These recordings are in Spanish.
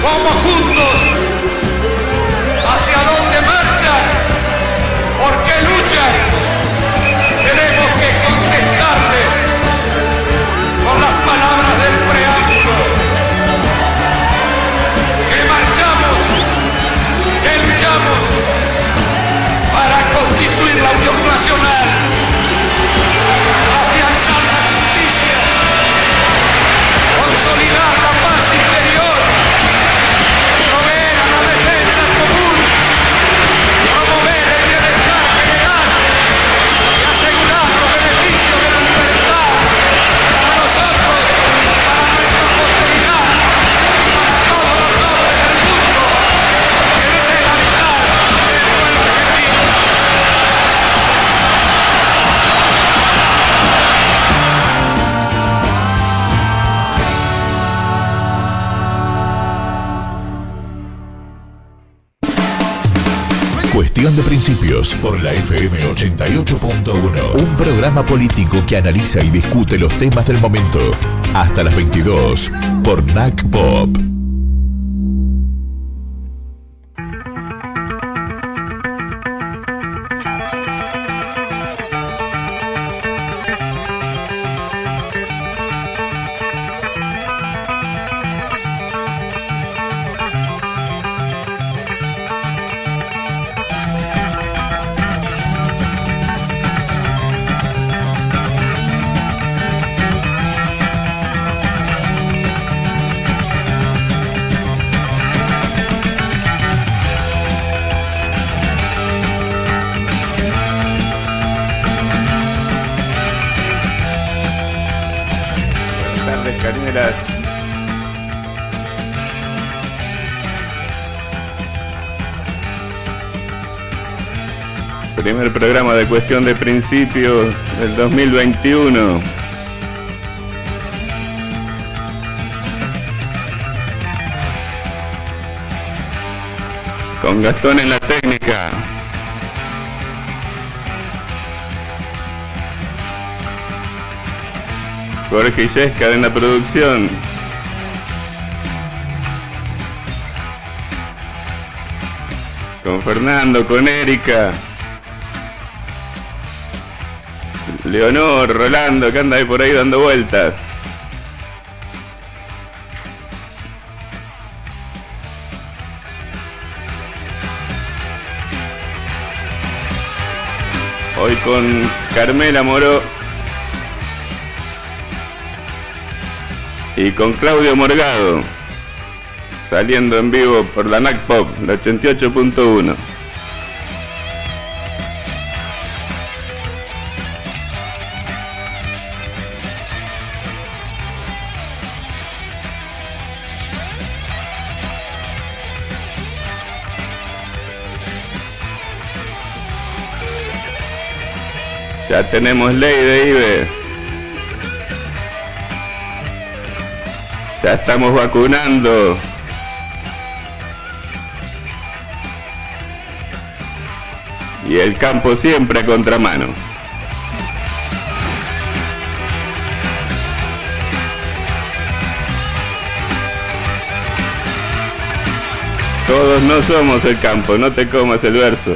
Vamos juntos. ¿Hacia dónde marchan? ¿Por qué luchan? Tenemos que contestarles con las palabras del preámbulo. Que marchamos, que luchamos para constituir la Unión Nacional, afianzar la justicia, consolidar la paz interior, proveer a la defensa común, promover el bienestar general y asegurar los beneficios de la libertad para nosotros, para nuestra posteridad y para todos los hombres del mundo que deseen habitar en el suelo argentino. Cuestión de Principios por la FM 88.1. Un programa político que analiza y discute los temas del momento. Hasta las 22 por NAC Pop. Carinelas. Primer programa de Cuestión de Principios del 2021. Con Gastón en la técnica. Jorge Illesca en la producción. Con Fernando, con Erika. Leonor, Rolando, que anda ahí por ahí dando vueltas. Hoy con Carmela Moró y con Claudio Morgado, saliendo en vivo por la NAC Pop, la 88.1. Ya tenemos ley de IBE. Ya estamos vacunando. Y el campo siempre a contramano. Todos no somos el campo, no te comas el verso.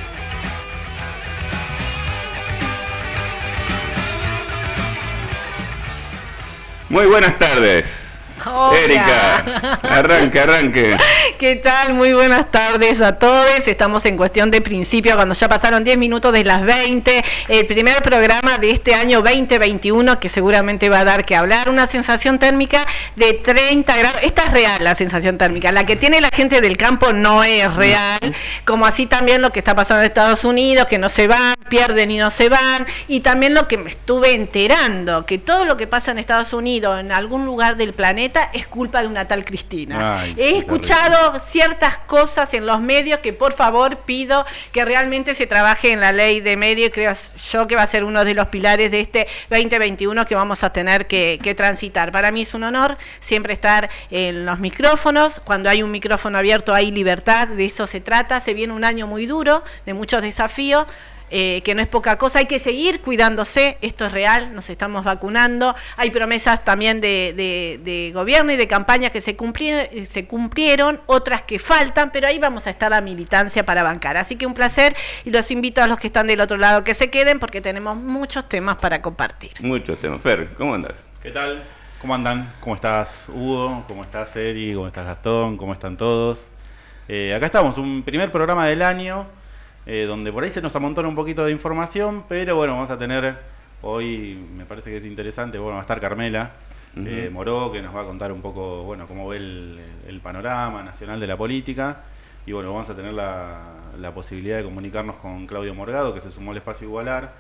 Muy buenas tardes. Hola. Erika, arranque. ¿Qué tal? Muy buenas tardes a todos. Estamos en Cuestión de Principio, cuando ya pasaron 10 minutos de las 20. El primer programa de este año 2021, que seguramente va a dar que hablar. Una sensación térmica de 30 grados. Esta es real, la sensación térmica. La que tiene la gente del campo no es real. Como así también lo que está pasando en Estados Unidos, que no se van, pierden y no se van. Y también lo que me estuve enterando, que todo lo que pasa en Estados Unidos, en algún lugar del planeta, es culpa de una tal Cristina. Ay, He escuchado ciertas cosas en los medios que por favor pido que realmente se trabaje en la ley de medios. Creo yo que va a ser uno de los pilares de este 2021 que vamos a tener que transitar. Para mí es un honor siempre estar en los micrófonos. Cuando hay un micrófono abierto hay libertad, de eso se trata. Se viene un año muy duro, de muchos desafíos. que no es poca cosa. Hay que seguir cuidándose, esto es real, nos estamos vacunando. Hay promesas también de gobierno y de campaña que se cumplieron, otras que faltan, pero ahí vamos a estar a militancia para bancar. Así que un placer y los invito a los que están del otro lado que se queden porque tenemos muchos temas para compartir. Muchos temas. Fer, ¿cómo andás? ¿Qué tal? ¿Cómo andan? ¿Cómo estás, Hugo? ¿Cómo estás, Eri? ¿Cómo estás, Gastón? ¿Cómo están todos? Acá estamos, un primer programa del año, donde por ahí se nos amontona un poquito de información, pero bueno, vamos a tener hoy, me parece que es interesante, bueno, va a estar Carmela Moró, que nos va a contar un poco, bueno, cómo ve el panorama nacional de la política, y bueno, vamos a tener la posibilidad de comunicarnos con Claudio Morgado, que se sumó al Espacio Igualar,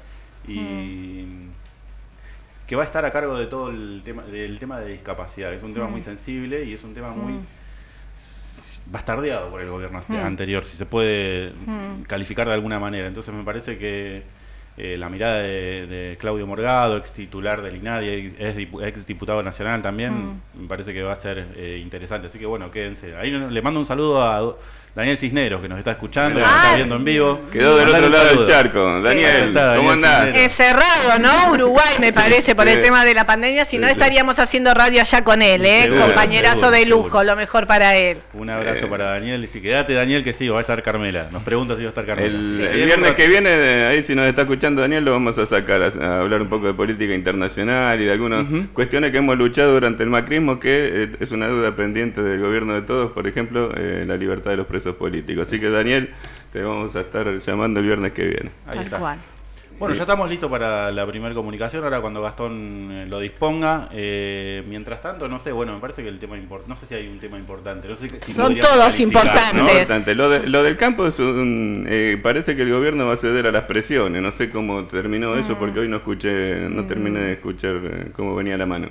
y que va a estar a cargo de todo el tema de discapacidad, que es un tema muy sensible y es un tema muy bastardeado por el gobierno anterior, si se puede calificar de alguna manera. Entonces me parece que la mirada de Claudio Morgado, ex titular del INADI, ex diputado nacional también, me parece que va a ser interesante. Así que bueno, quédense. Ahí le mando un saludo a Daniel Cisneros, que nos está escuchando, que nos está viendo en vivo. Quedó del otro lado del charco. Daniel, ¿cómo andás? Cerrado, ¿no? Uruguay, me parece, por el tema de la pandemia. Si no, estaríamos haciendo radio allá con él, Seguro, compañerazo de lujo, lo mejor para él. Un abrazo para Daniel. Y si quedate, Daniel, que sí, va a estar Carmela. Nos pregunta si va a estar Carmela. El viernes que viene, ahí si nos está escuchando Daniel, lo vamos a sacar a hablar un poco de política internacional y de algunas cuestiones que hemos luchado durante el macrismo, que es una duda pendiente del gobierno de todos, por ejemplo, la libertad de los presos políticos. Así que Daniel, te vamos a estar llamando el viernes que viene. Ahí está. Bueno, ya estamos listos para la primera comunicación, ahora cuando Gastón lo disponga. Mientras tanto, no sé, bueno, me parece que el tema no sé si hay un tema importante. No sé si son todos importantes. No, lo del campo es parece que el gobierno va a ceder a las presiones. No sé cómo terminó eso porque hoy no terminé de escuchar cómo venía la mano.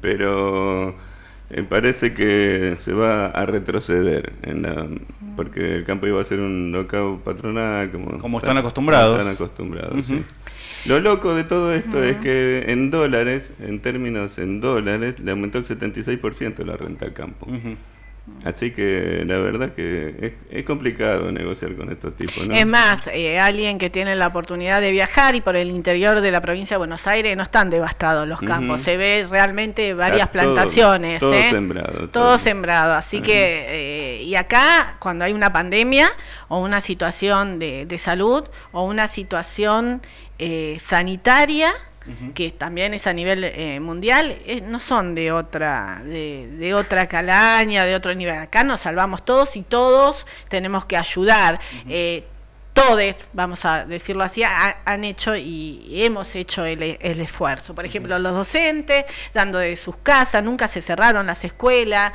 Pero parece que se va a retroceder porque el campo iba a ser un local patronal como están acostumbrados. Sí. Lo loco de todo esto es que en términos en dólares, le aumentó el 76% la renta al campo. Así que la verdad que es complicado negociar con estos tipos, ¿no? Es más, alguien que tiene la oportunidad de viajar y por el interior de la provincia de Buenos Aires no están devastados los campos, se ve realmente varias plantaciones. Todo sembrado, así que, y acá cuando hay una pandemia o una situación de salud o una situación sanitaria, que también es a nivel mundial, no son de otra calaña, de otro nivel. Acá nos salvamos todos y todos tenemos que ayudar. Todos, vamos a decirlo así, han hecho y hemos hecho el esfuerzo. Por ejemplo, los docentes, dando de sus casas, nunca se cerraron las escuelas.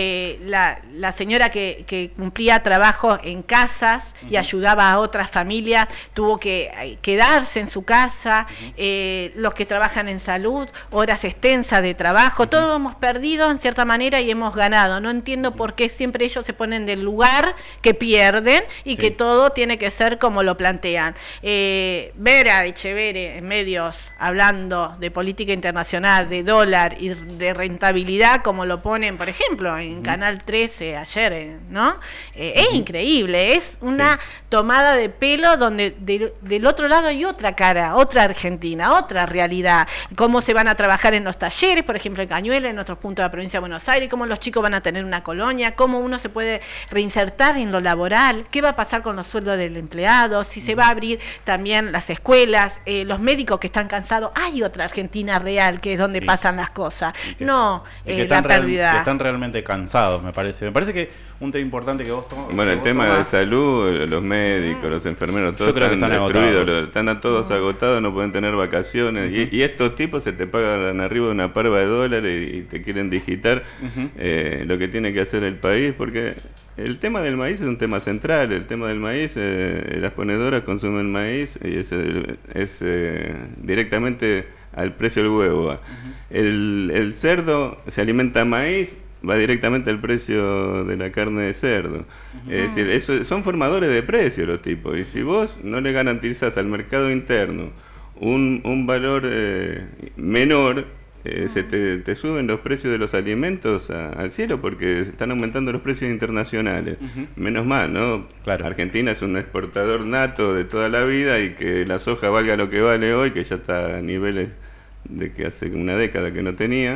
La señora que cumplía trabajo en casas y ayudaba a otras familias, tuvo que quedarse en su casa. Los que trabajan en salud, horas extensas de trabajo, todos hemos perdido en cierta manera y hemos ganado. No entiendo por qué siempre ellos se ponen del lugar que pierden y que todo tiene que ser como lo plantean. Ver a Echeverri en medios hablando de política internacional, de dólar y de rentabilidad, como lo ponen, por ejemplo, en Canal 13 ayer, ¿no? Es increíble, es una tomada de pelo donde del otro lado hay otra cara, otra Argentina, otra realidad. Cómo se van a trabajar en los talleres, por ejemplo, en Cañuelas, en otros puntos de la provincia de Buenos Aires, cómo los chicos van a tener una colonia, cómo uno se puede reinsertar en lo laboral, qué va a pasar con los sueldos del empleado, si se va a abrir también las escuelas, los médicos que están cansados. Hay otra Argentina real que es donde pasan las cosas, no la pérdida. Que están realmente cansados, me parece. Me parece que un tema importante que vos tomás. Bueno, el tema de salud, los médicos, los enfermeros, todos están destruidos, están todos agotados, no pueden tener vacaciones. Y estos tipos se te pagan arriba de una parva de dólares y te quieren digitar lo que tiene que hacer el país, porque el tema del maíz es un tema central. El tema del maíz, las ponedoras consumen maíz y es directamente al precio del huevo. El cerdo se alimenta maíz, va directamente al precio de la carne de cerdo. Es decir, son formadores de precio los tipos. Y si vos no le garantizás al mercado interno un valor menor, te suben los precios de los alimentos al cielo porque están aumentando los precios internacionales. Menos mal, ¿no? Claro. Argentina es un exportador nato de toda la vida y que la soja valga lo que vale hoy, que ya está a niveles de que hace una década que no tenía,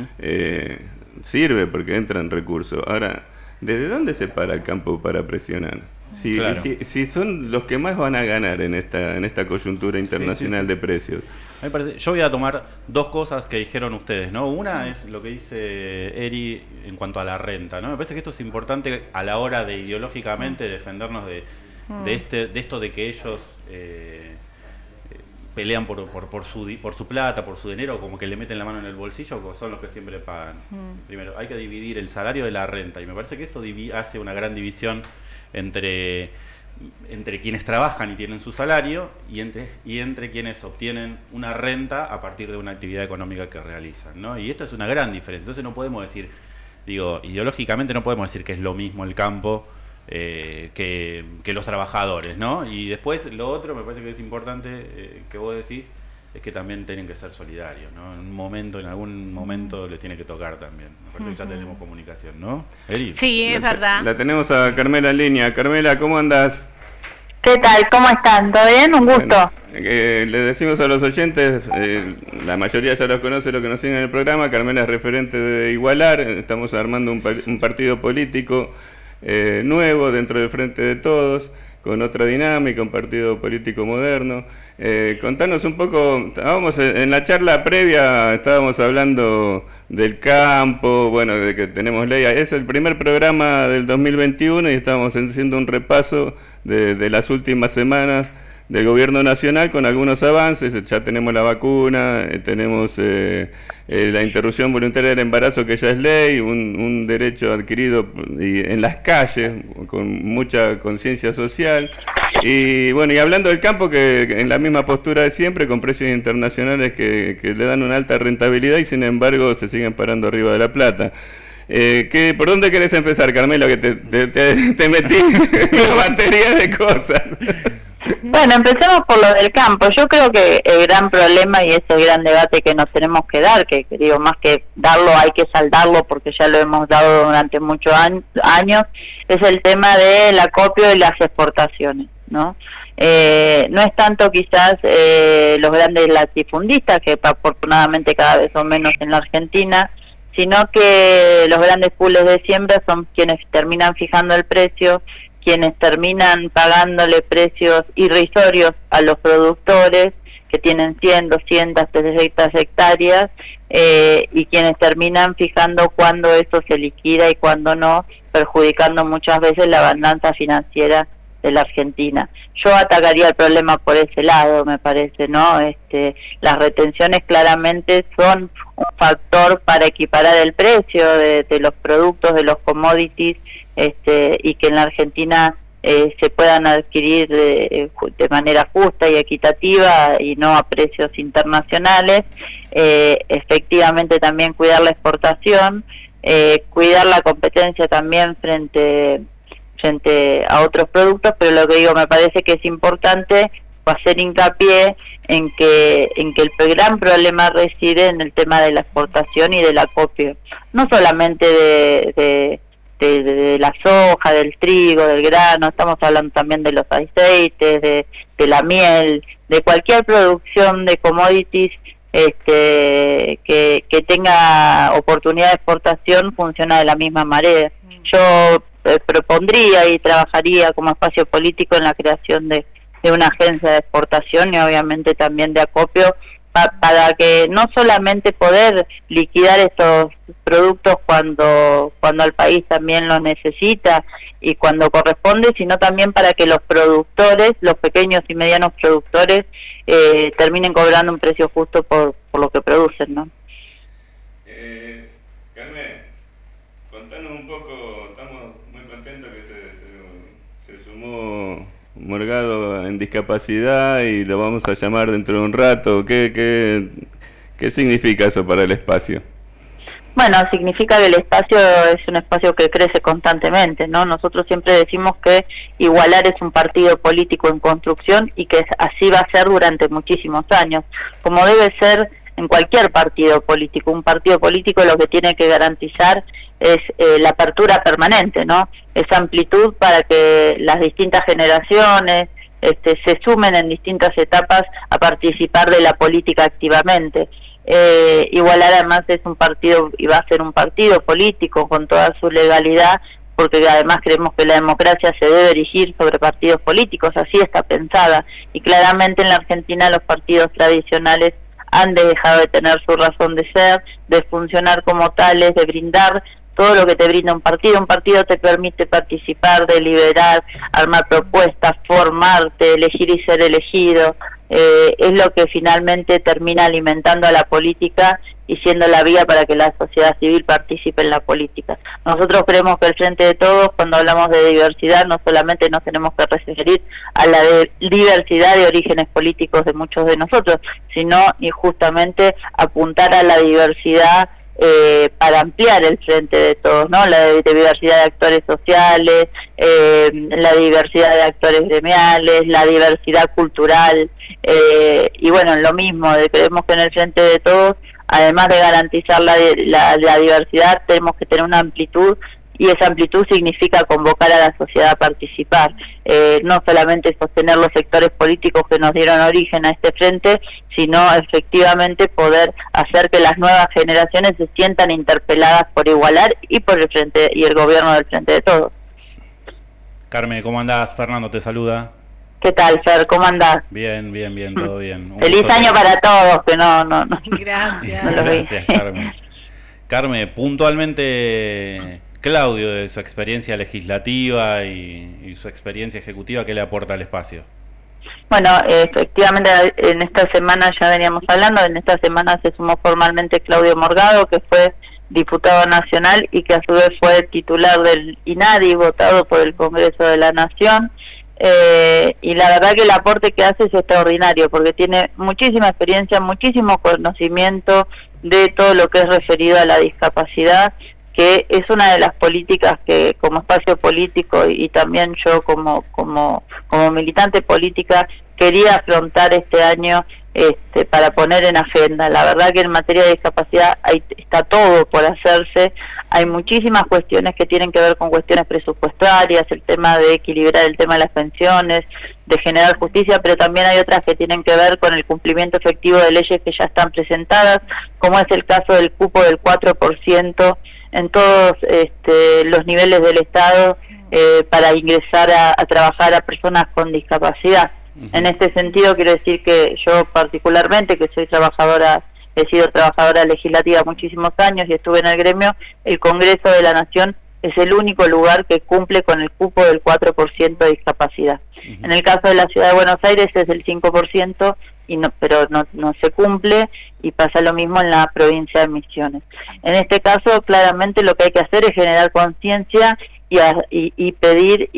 sirve porque entran recursos. Ahora, ¿desde dónde se para el campo para presionar? Si son los que más van a ganar en esta coyuntura internacional de precios. Me parece, yo voy a tomar dos cosas que dijeron ustedes, ¿no? Una es lo que dice Eri en cuanto a la renta, ¿no? Me parece que esto es importante a la hora de ideológicamente defendernos de esto de que ellos pelean por su plata, por su dinero, como que le meten la mano en el bolsillo, son los que siempre pagan. Primero, hay que dividir el salario de la renta, y me parece que eso hace una gran división entre quienes trabajan y tienen su salario y entre quienes obtienen una renta a partir de una actividad económica que realizan, ¿no? Y esto es una gran diferencia. Entonces no podemos decir, ideológicamente no podemos decir que es lo mismo el campo que los trabajadores, ¿no? Y después lo otro, me parece que es importante que vos decís, es que también tienen que ser solidarios, ¿no? En algún momento les tiene que tocar también. Me parece que ya tenemos comunicación, ¿no? Eri. Sí, es verdad. La tenemos a Carmela en línea. Carmela, ¿cómo andás? ¿Qué tal? ¿Cómo están? ¿Todo bien? Un gusto. Bueno, le decimos a los oyentes, la mayoría ya los conoce, los que nos siguen en el programa. Carmela es referente de Igualar. Estamos armando un partido político nuevo dentro del Frente de Todos, con otra dinámica, un partido político moderno. Contanos un poco, estábamos en la charla previa, estábamos hablando del campo, bueno, de que tenemos ley, es el primer programa del 2021 y estábamos haciendo un repaso de las últimas semanas del gobierno nacional con algunos avances. Ya tenemos la vacuna, tenemos la interrupción voluntaria del embarazo, que ya es ley, un derecho adquirido en las calles con mucha conciencia social. Y bueno, y hablando del campo, que en la misma postura de siempre, con precios internacionales que le dan una alta rentabilidad y sin embargo se siguen parando arriba de la plata. ¿Por dónde querés empezar, Carmelo? Que te metí en la batería de cosas. Bueno, empecemos por lo del campo. Yo creo que el gran problema y ese gran debate que nos tenemos que dar, que digo, más que darlo hay que saldarlo porque ya lo hemos dado durante muchos años, es el tema del acopio y las exportaciones, ¿no? No es tanto quizás los grandes latifundistas, que afortunadamente cada vez son menos en la Argentina, sino que los grandes pools de siembra son quienes terminan fijando el precio, quienes terminan pagándole precios irrisorios a los productores que tienen 100, 200, 300 hectáreas y quienes terminan fijando cuándo eso se liquida y cuándo no, perjudicando muchas veces la balanza financiera de la Argentina. Yo atacaría el problema por ese lado, me parece, ¿no? Las retenciones claramente son un factor para equiparar el precio de los productos, de los commodities, y que en la Argentina se puedan adquirir de manera justa y equitativa y no a precios internacionales. Efectivamente también cuidar la exportación, cuidar la competencia también frente a otros productos, pero lo que digo, me parece que es importante hacer hincapié en que el gran problema reside en el tema de la exportación y del acopio, no solamente de la soja, del trigo, del grano, estamos hablando también de los aceites, de la miel, de cualquier producción de commodities que tenga oportunidad de exportación, funciona de la misma manera. Yo propondría y trabajaría como espacio político en la creación de una agencia de exportación y obviamente también de acopio para que no solamente poder liquidar estos productos cuando el país también lo necesita y cuando corresponde, sino también para que los productores, los pequeños y medianos productores, terminen cobrando un precio justo por lo que producen, ¿no? Carmen, contanos un poco, estamos muy contentos que se sumó Morgado en discapacidad y lo vamos a llamar dentro de un rato. ¿Qué significa eso para el espacio? Bueno, significa que el espacio es un espacio que crece constantemente, ¿no? Nosotros siempre decimos que Igualar es un partido político en construcción y que así va a ser durante muchísimos años, como debe ser en cualquier partido político. Un partido político lo que tiene que garantizar es la apertura permanente, ¿no? Esa amplitud para que las distintas generaciones se sumen en distintas etapas a participar de la política activamente. Igualar además es un partido y va a ser un partido político con toda su legalidad, porque además creemos que la democracia se debe erigir sobre partidos políticos, así está pensada, y claramente en la Argentina los partidos tradicionales han dejado de tener su razón de ser, de funcionar como tales, de brindar todo lo que te brinda un partido. Un partido te permite participar, deliberar, armar propuestas, formarte, elegir y ser elegido. Es lo que finalmente termina alimentando a la política y siendo la vía para que la sociedad civil participe en la política. Nosotros creemos que el Frente de Todos, cuando hablamos de diversidad, no solamente nos tenemos que referir a la diversidad de orígenes políticos de muchos de nosotros, sino y justamente apuntar a la diversidad para ampliar el Frente de Todos, ¿no? La diversidad de actores sociales, la diversidad de actores gremiales, la diversidad cultural, y bueno, lo mismo, creemos que en el Frente de Todos, además de garantizar la diversidad, tenemos que tener una amplitud, y esa amplitud significa convocar a la sociedad a participar, no solamente sostener los sectores políticos que nos dieron origen a este frente, sino efectivamente poder hacer que las nuevas generaciones se sientan interpeladas por Igualar y por el frente y el gobierno del Frente de Todos. Carmen, ¿cómo andás? Fernando te saluda. ¿Qué tal, Fer? ¿Cómo andás? Bien, todo bien. Feliz año para todos, que no. Gracias. No Gracias, Carmen. Carmen, puntualmente, Claudio, de su experiencia legislativa y su experiencia ejecutiva, ¿qué le aporta al espacio? Bueno, efectivamente en esta semana ya veníamos hablando, en esta semana se sumó formalmente Claudio Morgado, que fue diputado nacional y que a su vez fue titular del INADI, votado por el Congreso de la Nación. Y la verdad que el aporte que hace es extraordinario, porque tiene muchísima experiencia, muchísimo conocimiento de todo lo que es referido a la discapacidad, que es una de las políticas que como espacio político y también yo como militante política quería afrontar este año para poner en agenda. La verdad que en materia de discapacidad está todo por hacerse, hay muchísimas cuestiones que tienen que ver con cuestiones presupuestarias, el tema de equilibrar el tema de las pensiones, de generar justicia, pero también hay otras que tienen que ver con el cumplimiento efectivo de leyes que ya están presentadas, como es el caso del cupo del 4% en todos los niveles del Estado para ingresar a trabajar a personas con discapacidad. En este sentido quiero decir que yo particularmente, que soy he sido trabajadora legislativa muchísimos años y estuve en el gremio, el Congreso de la Nación es el único lugar que cumple con el cupo del 4% de discapacidad. En el caso de la Ciudad de Buenos Aires es el 5%, pero no se cumple, y pasa lo mismo en la provincia de Misiones. En este caso, claramente lo que hay que hacer es generar conciencia y pedir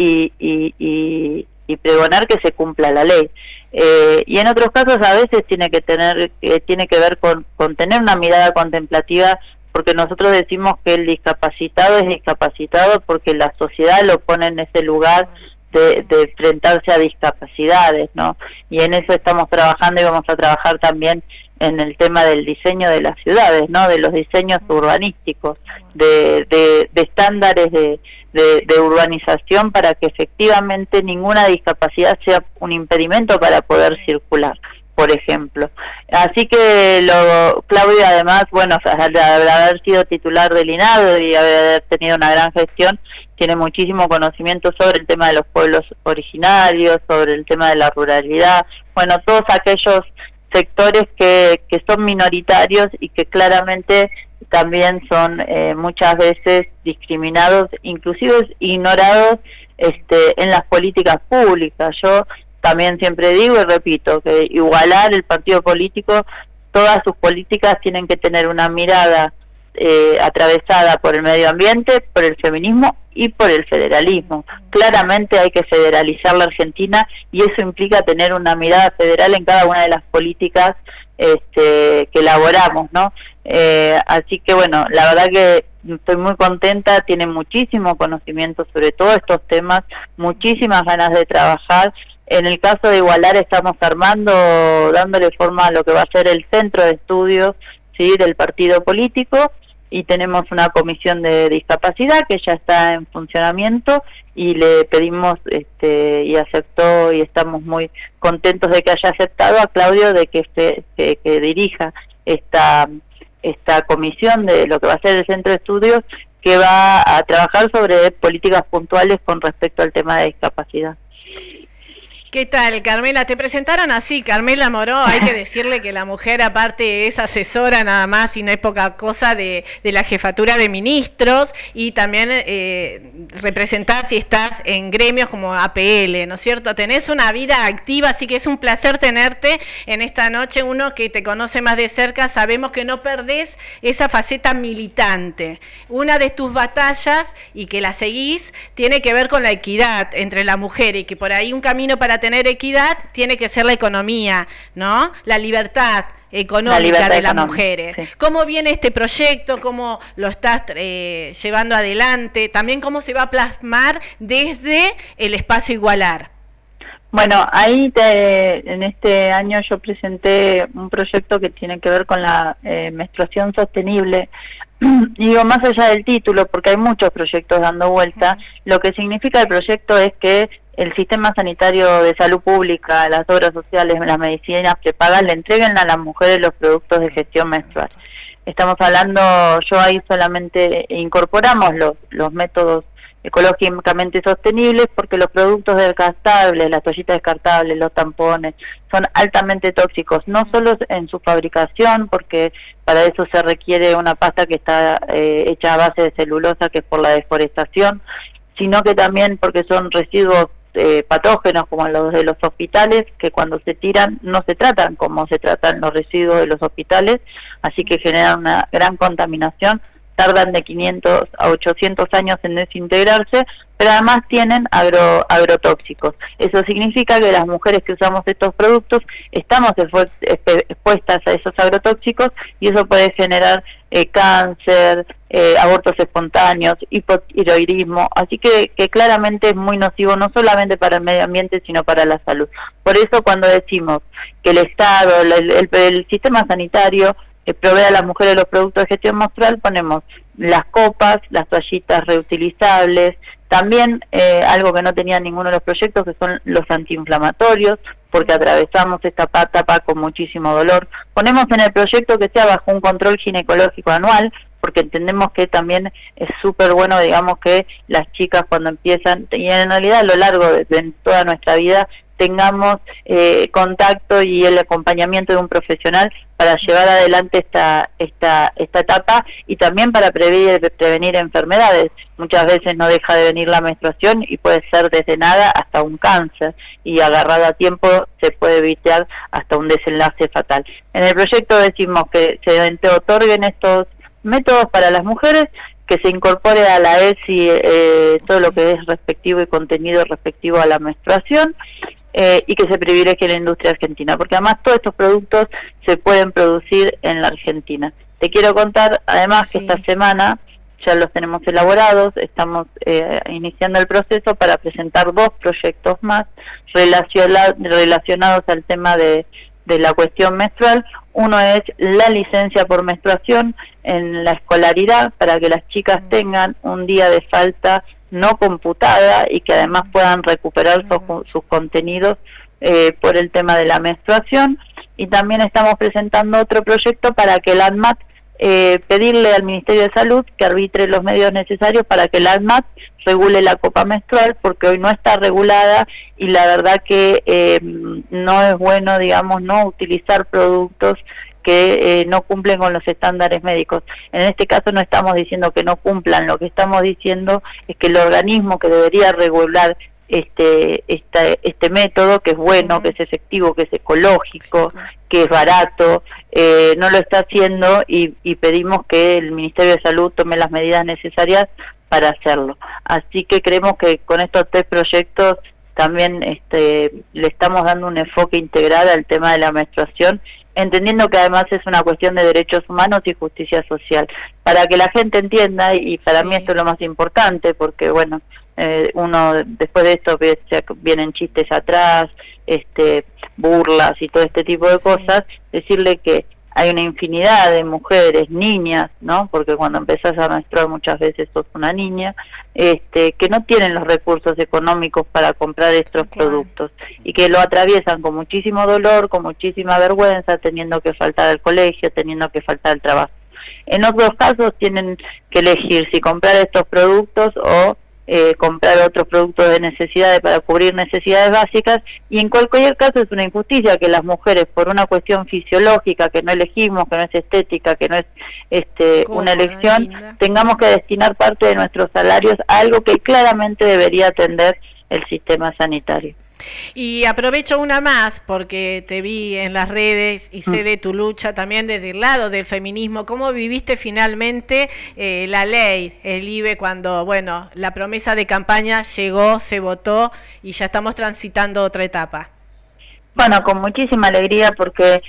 y pregonar que se cumpla la ley. Y en otros casos a veces tiene que ver con tener una mirada contemplativa, porque nosotros decimos que el discapacitado es discapacitado porque la sociedad lo pone en ese lugar de enfrentarse a discapacidades, ¿no? Y en eso estamos trabajando y vamos a trabajar también en el tema del diseño de las ciudades, ¿no? De los diseños urbanísticos, de estándares de urbanización, para que efectivamente ninguna discapacidad sea un impedimento para poder circular, por ejemplo. Así que Claudio, además, bueno, al haber sido titular del INADI y haber tenido una gran gestión, tiene muchísimo conocimiento sobre el tema de los pueblos originarios, sobre el tema de la ruralidad, bueno, todos aquellos sectores que son minoritarios y que claramente también son muchas veces discriminados, inclusive ignorados en las políticas públicas. Yo también siempre digo y repito que Igualar, el partido político, todas sus políticas tienen que tener una mirada atravesada por el medio ambiente, por el feminismo y por el federalismo. Claramente hay que federalizar la Argentina y eso implica tener una mirada federal en cada una de las políticas que elaboramos, ¿no? Así que bueno, la verdad que estoy muy contenta, tiene muchísimo conocimiento sobre todos estos temas, muchísimas ganas de trabajar. En el caso de Igualar estamos dándole forma a lo que va a ser el centro de estudios, ¿sí?, del partido político, y tenemos una comisión de discapacidad que ya está en funcionamiento y le pedimos y aceptó, y estamos muy contentos de que haya aceptado a Claudio de que dirija esta comisión de lo que va a ser el centro de estudios, que va a trabajar sobre políticas puntuales con respecto al tema de discapacidad. ¿Qué tal, Carmela? Te presentaron así, Carmela Moró. Hay que decirle que la mujer aparte es asesora nada más y no es poca cosa de la jefatura de ministros, y también representar si estás en gremios como APL, ¿no es cierto? Tenés una vida activa, así que es un placer tenerte en esta noche. Uno que te conoce más de cerca, sabemos que no perdés esa faceta militante. Una de tus batallas, y que la seguís, tiene que ver con la equidad entre la mujer, y que por ahí un camino para tener equidad tiene que ser la economía, ¿no? La libertad económica de las mujeres. Sí. ¿Cómo viene este proyecto? ¿Cómo lo estás llevando adelante? También cómo se va a plasmar desde el espacio Igualar. Bueno, ahí en este año yo presenté un proyecto que tiene que ver con la menstruación sostenible. Digo, más allá del título, porque hay muchos proyectos dando vuelta, lo que significa el proyecto es que el sistema sanitario de salud pública, las obras sociales, las medicinas prepagas le entreguen a las mujeres los productos de gestión menstrual. Estamos hablando, yo ahí solamente incorporamos los métodos ecológicamente sostenibles, porque los productos descartables, las toallitas descartables, los tampones, son altamente tóxicos, no solo en su fabricación, porque para eso se requiere una pasta que está hecha a base de celulosa, que es por la deforestación, sino que también porque son residuos patógenos como los de los hospitales, que cuando se tiran no se tratan como se tratan los residuos de los hospitales, así que generan una gran contaminación, tardan de 500 a 800 años en desintegrarse, pero además tienen agrotóxicos. Eso significa que las mujeres que usamos estos productos estamos expuestas a esos agrotóxicos, y eso puede generar cáncer, abortos espontáneos, hipotiroidismo, así que claramente es muy nocivo no solamente para el medio ambiente, sino para la salud. Por eso cuando decimos que el Estado, el sistema sanitario provee a las mujeres los productos de gestión menstrual, ponemos las copas, las toallitas reutilizables, también algo que no tenía ninguno de los proyectos, que son los antiinflamatorios, porque atravesamos esta etapa con muchísimo dolor. Ponemos en el proyecto que sea bajo un control ginecológico anual, porque entendemos que también es súper bueno, digamos, que las chicas cuando empiezan, y en realidad a lo largo de toda nuestra vida, tengamos contacto y el acompañamiento de un profesional para llevar adelante esta etapa, y también para prevenir enfermedades. Muchas veces no deja de venir la menstruación y puede ser desde nada hasta un cáncer, y agarrado a tiempo se puede evitar hasta un desenlace fatal. En el proyecto decimos que se otorguen estos métodos para las mujeres, que se incorpore a la ESI todo lo que es respectivo y contenido respectivo a la menstruación, y que se privilegie la industria argentina, porque además todos estos productos se pueden producir en la Argentina. Te quiero contar además que esta semana ya los tenemos elaborados, estamos iniciando el proceso para presentar 2 proyectos más relacionados al tema de la cuestión menstrual. Uno es la licencia por menstruación en la escolaridad, para que las chicas tengan un día de falta no computada y que además puedan recuperar sus contenidos por el tema de la menstruación. Y también estamos presentando otro proyecto para que el ANMAT, pedirle al Ministerio de Salud que arbitre los medios necesarios para que el ANMAT regule la copa menstrual, porque hoy no está regulada, y la verdad que no es bueno, digamos, no utilizar productos que no cumplen con los estándares médicos. En este caso no estamos diciendo que no cumplan, lo que estamos diciendo es que el organismo que debería regular este método, que es bueno, que es efectivo, que es ecológico, que es barato, no lo está haciendo, y pedimos que el Ministerio de Salud tome las medidas necesarias para hacerlo. Así que creemos que con estos 3 proyectos también le estamos dando un enfoque integral al tema de la menstruación entendiendo que además es una cuestión de derechos humanos y justicia social, para que la gente entienda, y para mí esto es lo más importante, porque bueno, uno después de esto vienen chistes atrás, burlas y todo este tipo de cosas, decirle que hay una infinidad de mujeres, niñas, ¿no? Porque cuando empezás a menstruar muchas veces sos una niña, que no tienen los recursos económicos para comprar estos productos y que lo atraviesan con muchísimo dolor, con muchísima vergüenza, teniendo que faltar al colegio, teniendo que faltar al trabajo. En otros casos tienen que elegir si comprar estos productos o comprar otros productos de necesidades para cubrir necesidades básicas, y en cualquier caso es una injusticia que las mujeres, por una cuestión fisiológica que no elegimos, que no es estética, que no es una elección, tengamos que destinar parte de nuestros salarios a algo que claramente debería atender el sistema sanitario. Y aprovecho una más porque te vi en las redes y sé de tu lucha también desde el lado del feminismo. ¿Cómo viviste finalmente la ley, el IVE, cuando, bueno, la promesa de campaña llegó, se votó y ya estamos transitando otra etapa? Bueno, con muchísima alegría porque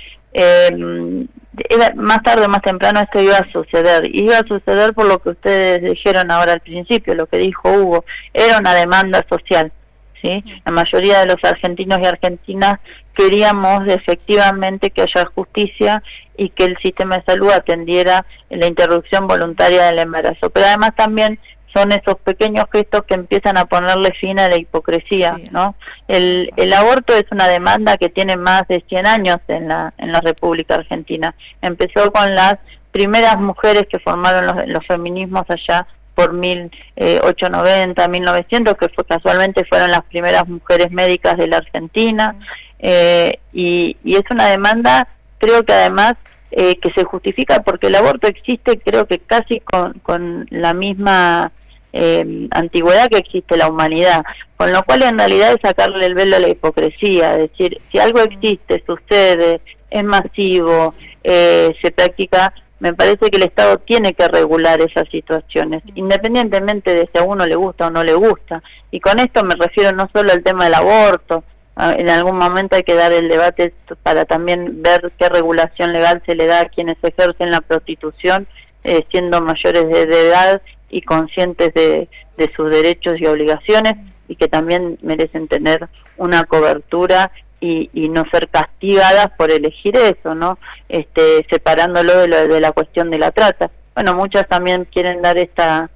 más tarde o más temprano esto iba a suceder. Iba a suceder por lo que ustedes dijeron ahora al principio, lo que dijo Hugo, era una demanda social. ¿Sí? La mayoría de los argentinos y argentinas queríamos efectivamente que haya justicia y que el sistema de salud atendiera la interrupción voluntaria del embarazo, pero además también son esos pequeños gestos que empiezan a ponerle fin a la hipocresía, ¿no? El aborto es una demanda que tiene más de 100 años en la República Argentina. Empezó con las primeras mujeres que formaron los feminismos allá por 1890, 1900, que casualmente fueron las primeras mujeres médicas de la Argentina, y es una demanda, creo que además, que se justifica porque el aborto existe, creo que casi con la misma antigüedad que existe la humanidad, con lo cual en realidad es sacarle el velo a la hipocresía, es decir, si algo existe, sucede, es masivo, se practica, me parece que el Estado tiene que regular esas situaciones, independientemente de si a uno le gusta o no le gusta. Y con esto me refiero no solo al tema del aborto, en algún momento hay que dar el debate para también ver qué regulación legal se le da a quienes ejercen la prostitución, siendo mayores de edad y conscientes de sus derechos y obligaciones, y que también merecen tener una cobertura y no ser castigadas por elegir eso, ¿no? Separándolo de la cuestión de la trata. Bueno, muchas también quieren dar esta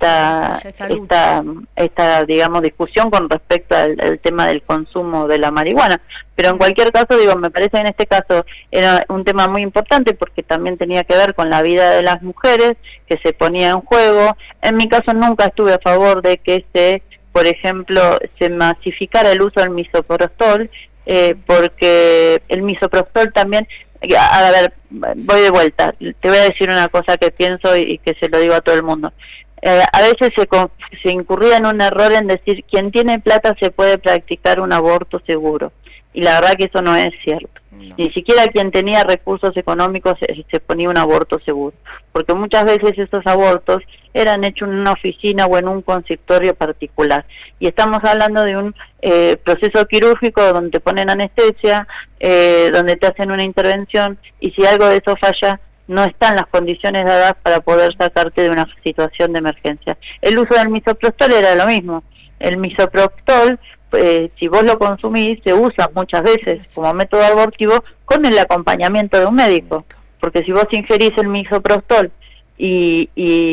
digamos discusión con respecto al tema del consumo de la marihuana, pero en cualquier caso, digo, me parece que en este caso era un tema muy importante porque también tenía que ver con la vida de las mujeres que se ponía en juego. En mi caso nunca estuve a favor de que por ejemplo, se masificara el uso del misoprostol, porque el misoprostol también, a ver, voy de vuelta, te voy a decir una cosa que pienso y que se lo digo a todo el mundo. A veces se incurría en un error en decir quien tiene plata se puede practicar un aborto seguro, y la verdad que eso no es cierto. No. Ni siquiera quien tenía recursos económicos se ponía un aborto seguro, porque muchas veces esos abortos eran hechos en una oficina o en un consultorio particular, y estamos hablando de un proceso quirúrgico donde te ponen anestesia, donde te hacen una intervención, y si algo de eso falla, no están las condiciones dadas para poder sacarte de una situación de emergencia. El uso del misoprostol era lo mismo. El misoprostol, si vos lo consumís, se usa muchas veces como método abortivo con el acompañamiento de un médico, porque si vos ingerís el misoprostol y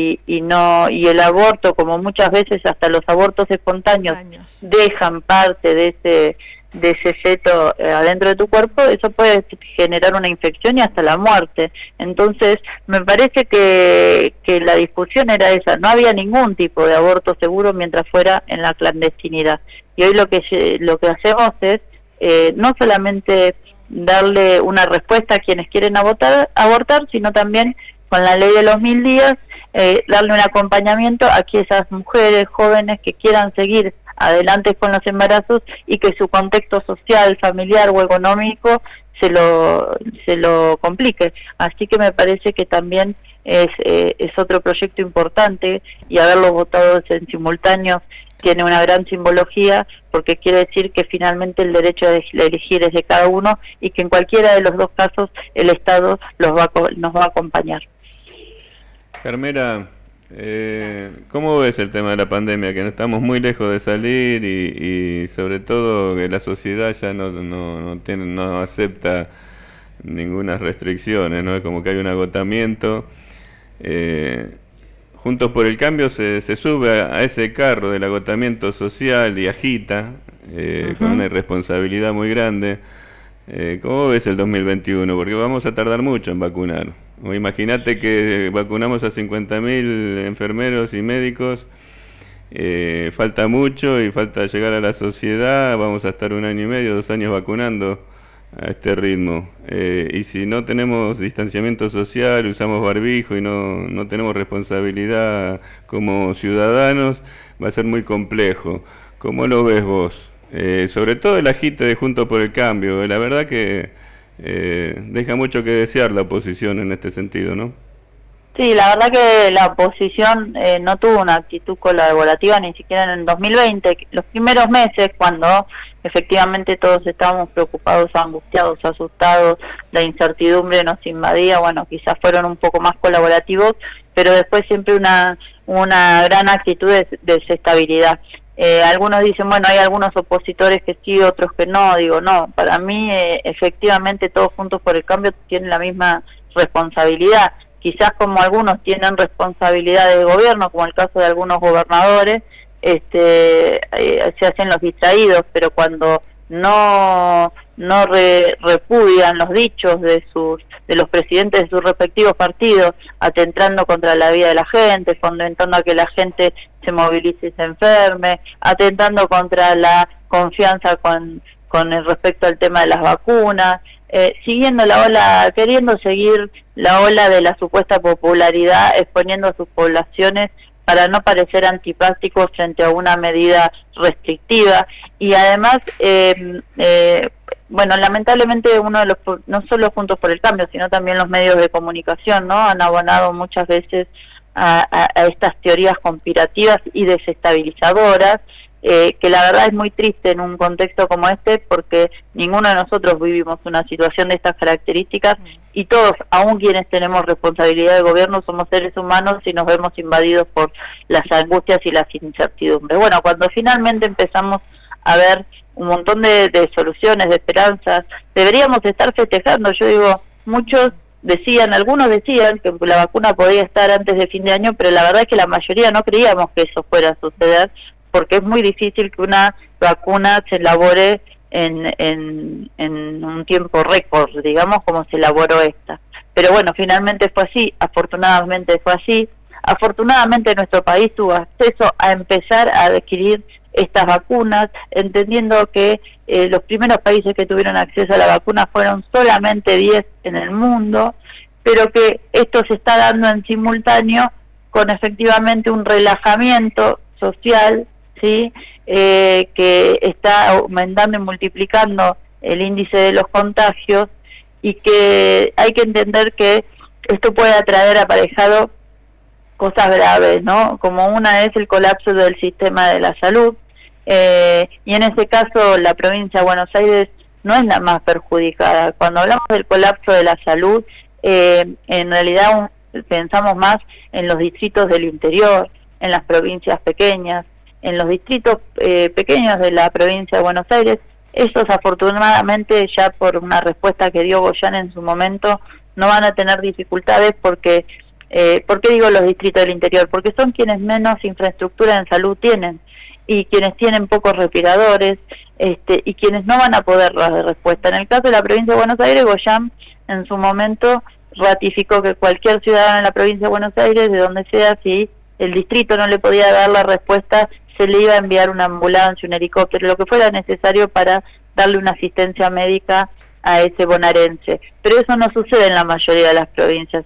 el aborto, como muchas veces hasta los abortos espontáneos dejan parte de ese feto adentro de tu cuerpo, eso puede generar una infección y hasta la muerte. Entonces me parece que la discusión era esa, no había ningún tipo de aborto seguro mientras fuera en la clandestinidad, y hoy lo que hacemos es no solamente darle una respuesta a quienes quieren abortar, sino también con la ley de los 1000 días darle un acompañamiento a esas mujeres jóvenes que quieran seguir adelante con los embarazos y que su contexto social, familiar o económico se lo complique. Así que me parece que también es otro proyecto importante, y haberlo votado en simultáneo tiene una gran simbología, porque quiere decir que finalmente el derecho de elegir es de cada uno y que en cualquiera de los dos casos el Estado nos va a acompañar. Carmela, ¿cómo ves el tema de la pandemia? Que no estamos muy lejos de salir y sobre todo que la sociedad ya no acepta ninguna restricciones, ¿no? Es como que hay un agotamiento. Juntos por el Cambio se sube a ese carro del agotamiento social y agita con una irresponsabilidad muy grande. ¿Cómo ves el 2021? Porque vamos a tardar mucho en vacunar. O imagínate que vacunamos a 50.000 enfermeros y médicos, falta mucho y falta llegar a la sociedad, vamos a estar 1 año y medio, 2 años vacunando a este ritmo. Y si no tenemos distanciamiento social, usamos barbijo y no tenemos responsabilidad como ciudadanos, va a ser muy complejo. ¿Cómo lo ves vos? Sobre todo el agite de Juntos por el Cambio, la verdad que deja mucho que desear la oposición en este sentido, ¿no? Sí, la verdad que la oposición no tuvo una actitud colaborativa ni siquiera en el 2020, los primeros meses cuando efectivamente todos estábamos preocupados, angustiados, asustados, la incertidumbre nos invadía, bueno, quizás fueron un poco más colaborativos, pero después siempre una gran actitud de desestabilidad. Algunos dicen, bueno, hay algunos opositores que sí, otros que no. Digo, no, para mí efectivamente todos Juntos por el Cambio tienen la misma responsabilidad. Quizás como algunos tienen responsabilidad de gobierno, como el caso de algunos gobernadores, se hacen los distraídos, pero cuando no repudian los dichos de los presidentes de sus respectivos partidos, atentando contra la vida de la gente, fomentando a que la gente se movilice y se enferme, atentando contra la confianza con el respecto al tema de las vacunas, siguiendo la ola, queriendo seguir la ola de la supuesta popularidad, exponiendo a sus poblaciones para no parecer antipáticos frente a una medida restrictiva. Y además, bueno, lamentablemente no solo Juntos por el Cambio, sino también los medios de comunicación, ¿no? Han abonado muchas veces a estas teorías conspirativas y desestabilizadoras, que la verdad es muy triste en un contexto como este, porque ninguno de nosotros vivimos una situación de estas características, y todos, aun quienes tenemos responsabilidad de gobierno, somos seres humanos y nos vemos invadidos por las angustias y las incertidumbres. Bueno, cuando finalmente empezamos a ver un montón de soluciones, de esperanzas, deberíamos estar festejando. Yo digo, algunos decían que la vacuna podía estar antes de fin de año, pero la verdad es que la mayoría no creíamos que eso fuera a suceder, porque es muy difícil que una vacuna se elabore en un tiempo récord, digamos, como se elaboró esta. Pero bueno, finalmente fue así, afortunadamente fue así. Afortunadamente nuestro país tuvo acceso a empezar a adquirir estas vacunas, entendiendo que los primeros países que tuvieron acceso a la vacuna fueron solamente 10 en el mundo, pero que esto se está dando en simultáneo con efectivamente un relajamiento social, ¿sí? Que está aumentando y multiplicando el índice de los contagios, y que hay que entender que esto puede atraer aparejado cosas graves, ¿no? Como una es el colapso del sistema de la salud, y en ese caso la provincia de Buenos Aires no es la más perjudicada. Cuando hablamos del colapso de la salud, en realidad pensamos más en los distritos del interior, en las provincias pequeñas, en los distritos pequeños de la provincia de Buenos Aires. Esos afortunadamente, ya por una respuesta que dio Goyán en su momento, no van a tener dificultades porque, ¿por qué digo los distritos del interior? Porque son quienes menos infraestructura en salud tienen, y quienes tienen pocos respiradores, y quienes no van a poder dar respuesta. En el caso de la provincia de Buenos Aires, Goyán en su momento ratificó que cualquier ciudadano en la provincia de Buenos Aires, de donde sea, si el distrito no le podía dar la respuesta, se le iba a enviar una ambulancia, un helicóptero, lo que fuera necesario para darle una asistencia médica a ese bonaerense. Pero eso no sucede en la mayoría de las provincias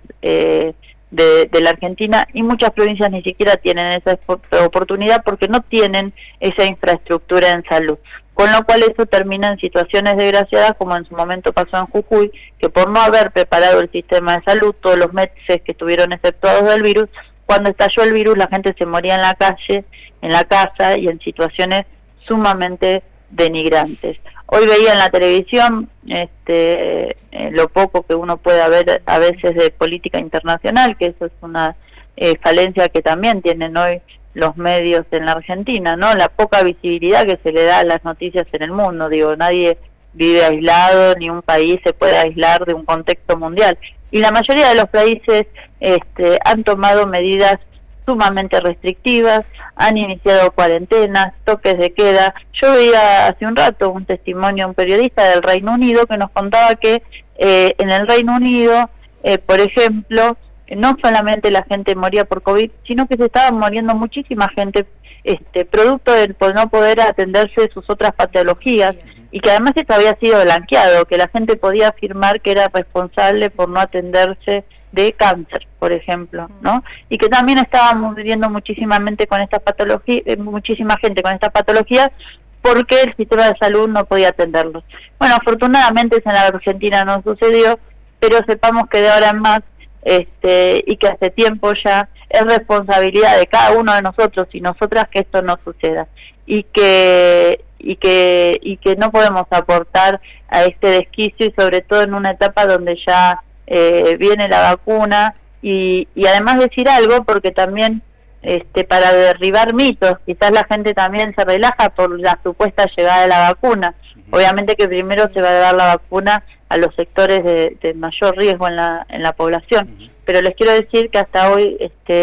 de la Argentina, y muchas provincias ni siquiera tienen esa oportunidad porque no tienen esa infraestructura en salud. Con lo cual eso termina en situaciones desgraciadas, como en su momento pasó en Jujuy, que por no haber preparado el sistema de salud, todos los meses que estuvieron exceptuados del virus, cuando estalló el virus la gente se moría en la calle, en la casa y en situaciones sumamente denigrantes. Hoy veía en la televisión lo poco que uno puede ver a veces de política internacional, que eso es una falencia que también tienen hoy los medios en la Argentina, ¿no? La poca visibilidad que se le da a las noticias en el mundo. Digo, nadie vive aislado, ni un país se puede aislar de un contexto mundial. Y la mayoría de los países han tomado medidas sumamente restrictivas, han iniciado cuarentenas, toques de queda. Yo veía hace un rato un testimonio de un periodista del Reino Unido que nos contaba que en el Reino Unido, por ejemplo, no solamente la gente moría por COVID, sino que se estaban muriendo muchísima gente producto de no poder atenderse sus otras patologías, y que además esto había sido blanqueado, que la gente podía afirmar que era responsable por no atenderse de cáncer, por ejemplo, ¿no? Y que también estábamos muriendo muchísima gente con estas patologías porque el sistema de salud no podía atenderlos. Bueno, afortunadamente en la Argentina no sucedió, pero sepamos que de ahora en más y que hace tiempo ya es responsabilidad de cada uno de nosotros y nosotras que esto no suceda, y que no podemos aportar a este desquicio, y sobre todo en una etapa donde ya viene la vacuna, y además decir algo, porque también para derribar mitos, quizás la gente también se relaja por la supuesta llegada de la vacuna. Obviamente que primero se va a dar la vacuna a los sectores de mayor riesgo en la población, pero les quiero decir que hasta hoy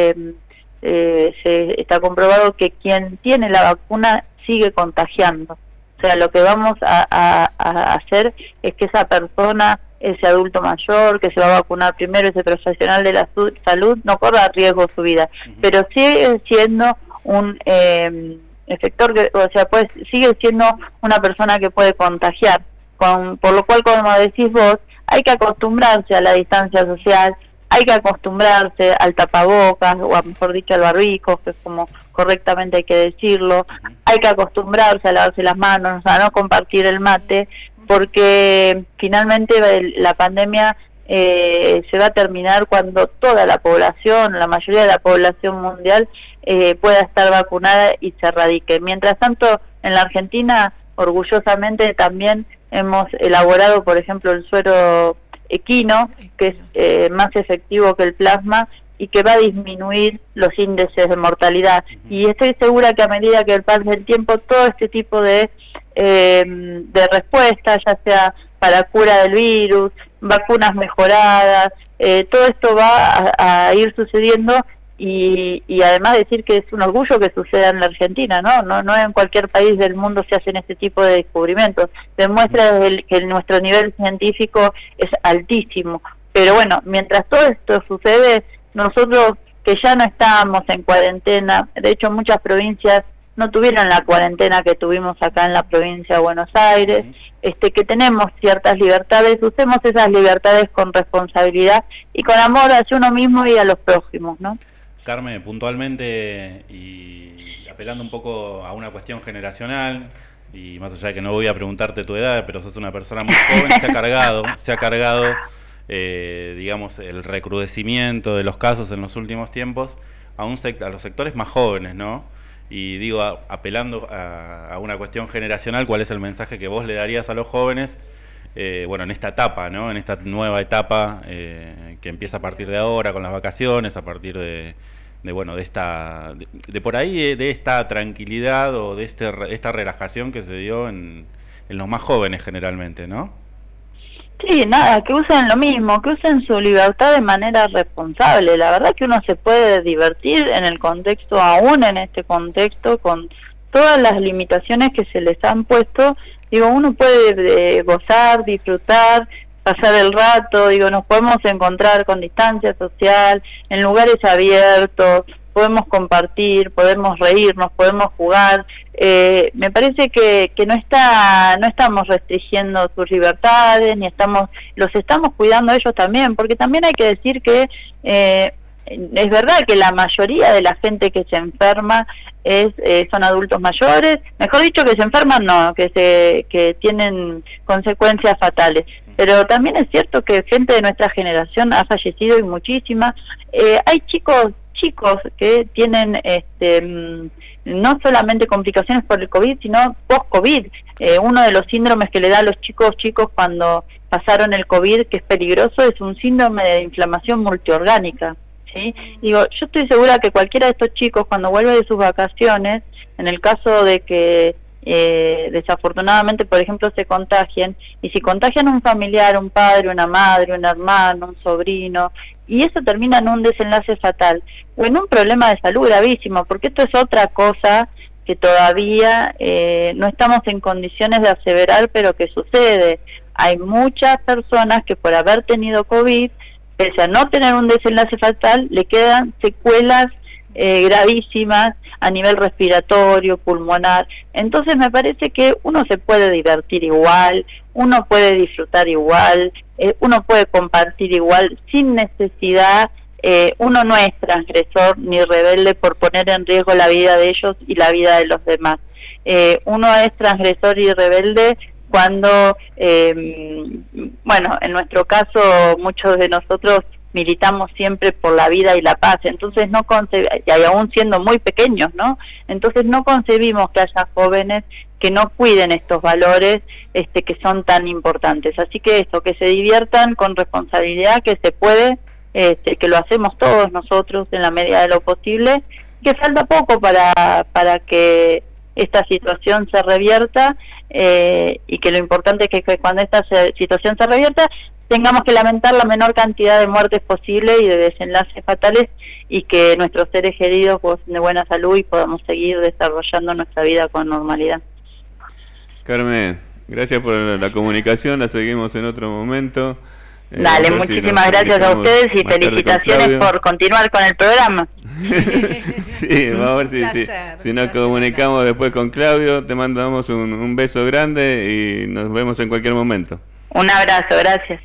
se está comprobado que quien tiene la vacuna sigue contagiando. O sea, lo que vamos a hacer es que esa persona, ese adulto mayor que se va a vacunar primero, ese profesional de la salud, no corra riesgo su vida, pero sigue siendo un efector, sigue siendo una persona que puede contagiar, por lo cual, como decís vos, hay que acostumbrarse a la distancia social, hay que acostumbrarse al tapabocas, o mejor dicho al barbijo, que es como correctamente hay que decirlo, hay que acostumbrarse a lavarse las manos, a no compartir el mate, porque finalmente la pandemia se va a terminar cuando toda la población, la mayoría de la población mundial pueda estar vacunada y se erradique. Mientras tanto, en la Argentina, orgullosamente también hemos elaborado, por ejemplo, el suero equino, que es más efectivo que el plasma y que va a disminuir los índices de mortalidad. Y estoy segura que a medida que pase el tiempo, todo este tipo de respuestas, ya sea para cura del virus, vacunas mejoradas, todo esto va a ir sucediendo, y además decir que es un orgullo que suceda en la Argentina, no en cualquier país del mundo se hacen este tipo de descubrimientos. Demuestra que nuestro nivel científico es altísimo, pero bueno, mientras todo esto sucede, nosotros que ya no estábamos en cuarentena, de hecho muchas provincias no tuvieron la cuarentena que tuvimos acá en la provincia de Buenos Aires, que tenemos ciertas libertades, usemos esas libertades con responsabilidad y con amor hacia uno mismo y a los prójimos, ¿no? Carmen, puntualmente y apelando un poco a una cuestión generacional, y más allá de que no voy a preguntarte tu edad, pero sos una persona muy joven, se ha cargado digamos, el recrudecimiento de los casos en los últimos tiempos a los sectores más jóvenes, ¿no? Y digo, apelando a una cuestión generacional, ¿cuál es el mensaje que vos le darías a los jóvenes, en esta etapa, ¿no? En esta nueva etapa que empieza a partir de ahora con las vacaciones, a partir de esta tranquilidad o de esta relajación que se dio en los más jóvenes generalmente, ¿no? Sí, nada, que usen lo mismo, que usen su libertad de manera responsable. La verdad que uno se puede divertir en el contexto, aún en este contexto, con todas las limitaciones que se les han puesto. Digo, uno puede gozar, disfrutar, pasar el rato, nos podemos encontrar con distancia social, en lugares abiertos, podemos compartir, podemos reírnos, podemos jugar. Me parece que no estamos restringiendo sus libertades, los estamos cuidando a ellos también, porque también hay que decir que es verdad que la mayoría de la gente que se enferma son adultos mayores, mejor dicho que se enferman que tienen consecuencias fatales, pero también es cierto que gente de nuestra generación ha fallecido, y muchísima. Hay chicos chicos que tienen no solamente complicaciones por el COVID, sino post-COVID. Uno de los síndromes que le da a los chicos cuando pasaron el COVID, que es peligroso, es un síndrome de inflamación multiorgánica, ¿sí? Digo, yo estoy segura que cualquiera de estos chicos, cuando vuelve de sus vacaciones, en el caso de que desafortunadamente, por ejemplo, se contagien, y si contagian a un familiar, un padre, una madre, un hermano, un sobrino, y eso termina en un desenlace fatal, o en un problema de salud gravísimo, porque esto es otra cosa que todavía no estamos en condiciones de aseverar, pero que sucede. Hay muchas personas que por haber tenido COVID, pese a no tener un desenlace fatal, le quedan secuelas gravísimas a nivel respiratorio, pulmonar. Entonces me parece que uno se puede divertir igual, uno puede disfrutar igual, uno puede compartir igual, sin necesidad. Uno no es transgresor ni rebelde por poner en riesgo la vida de ellos y la vida de los demás. Uno es transgresor y rebelde cuando, bueno, en nuestro caso muchos de nosotros militamos siempre por la vida y la paz, entonces no y aún siendo muy pequeños, ¿no? Entonces no concebimos que haya jóvenes que no cuiden estos valores que son tan importantes. Así que esto, que se diviertan con responsabilidad, que se puede, que lo hacemos todos nosotros en la medida de lo posible, que falta poco para que esta situación se revierta, y que lo importante es que cuando esta situación se revierta tengamos que lamentar la menor cantidad de muertes posible y de desenlaces fatales, y que nuestros seres queridos gocen de buena salud y podamos seguir desarrollando nuestra vida con normalidad. Carmen, gracias por la comunicación, la seguimos en otro momento. Dale, muchísimas gracias a ustedes y felicitaciones por continuar con el programa. Sí, vamos a ver si nos comunicamos después con Claudio. Te mandamos un beso grande y nos vemos en cualquier momento. Un abrazo, gracias.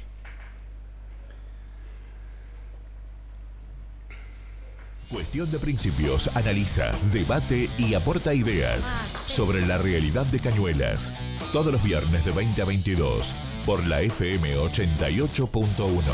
Cuestión de Principios analiza, debate y aporta ideas sobre la realidad de Cañuelas. Todos los viernes de 20 a 22 por la FM 88.1.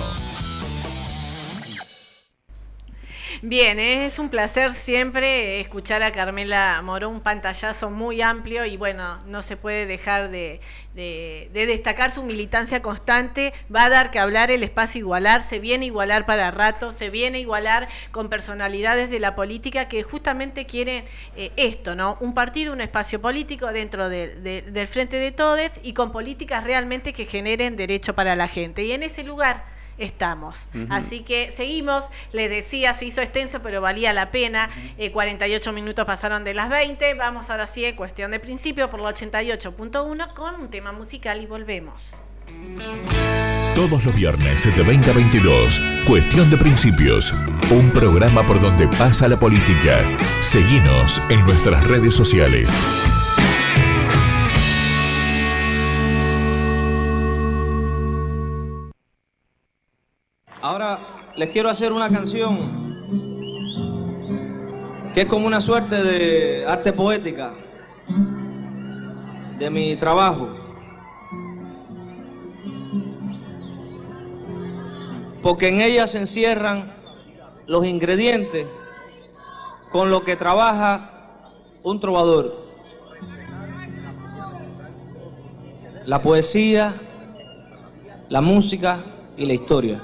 Bien, es un placer siempre escuchar a Carmela Moró, un pantallazo muy amplio y bueno, no se puede dejar de destacar su militancia constante. Va a dar que hablar el espacio Igualar, se viene a igualar para rato, se viene a igualar con personalidades de la política que justamente quieren esto, ¿no? Un partido, un espacio político dentro del Frente de Todes y con políticas realmente que generen derecho para la gente. Y en ese lugar estamos. Así que seguimos, les decía, se hizo extenso, pero valía la pena. 48 minutos pasaron de las 20. Vamos ahora sí, Cuestión de Principio por la 88.1 con un tema musical y volvemos. Todos los viernes de 20 a 22, Cuestión de Principios, un programa por donde pasa la política. Seguinos en nuestras redes sociales. Ahora les quiero hacer una canción que es como una suerte de arte poética de mi trabajo, porque en ella se encierran los ingredientes con los que trabaja un trovador: la poesía, la música y la historia.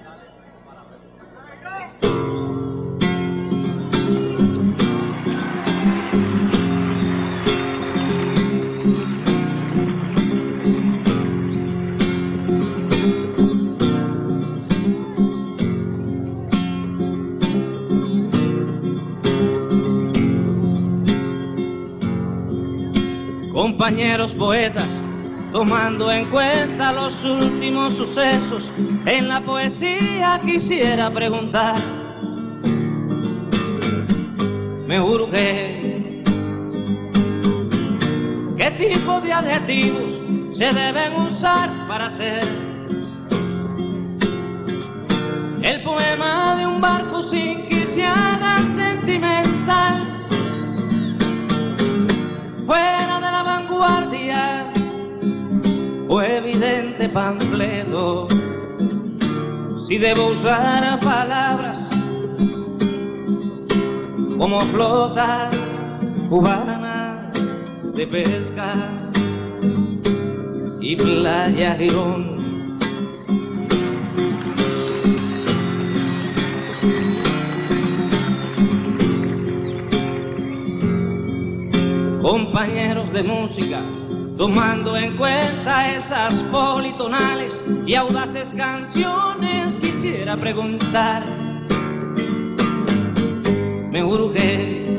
Compañeros poetas, tomando en cuenta los últimos sucesos, en la poesía quisiera preguntar. Me urge, ¿qué tipo de adjetivos se deben usar para hacer el poema de un barco sin que se haga sentimental? Fuera de la vanguardia o evidente panfleto, si debo usar palabras como flota cubana de pesca y playa Girón. Compañeros de música, tomando en cuenta esas politonales y audaces canciones, quisiera preguntar, me urge,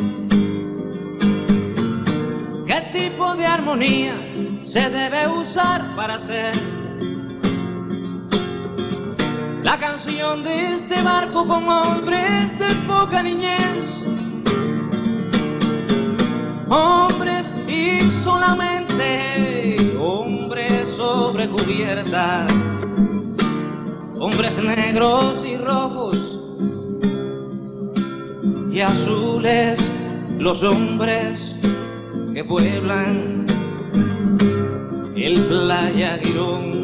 ¿qué tipo de armonía se debe usar para hacer la canción de este barco con hombres de poca niñez? Hombres y solamente hombres sobre cubierta, hombres negros y rojos y azules, los hombres que pueblan el Playa Girón.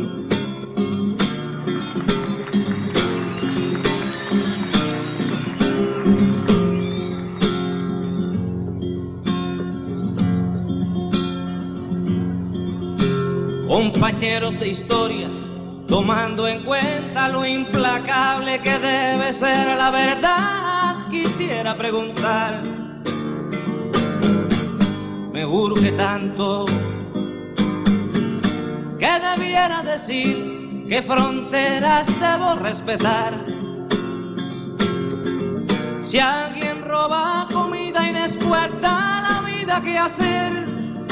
Compañeros de historia, tomando en cuenta lo implacable que debe ser la verdad, quisiera preguntar, me urge tanto, ¿qué debiera decir? ¿Qué fronteras debo respetar? Si alguien roba comida y después da la vida, ¿qué hacer?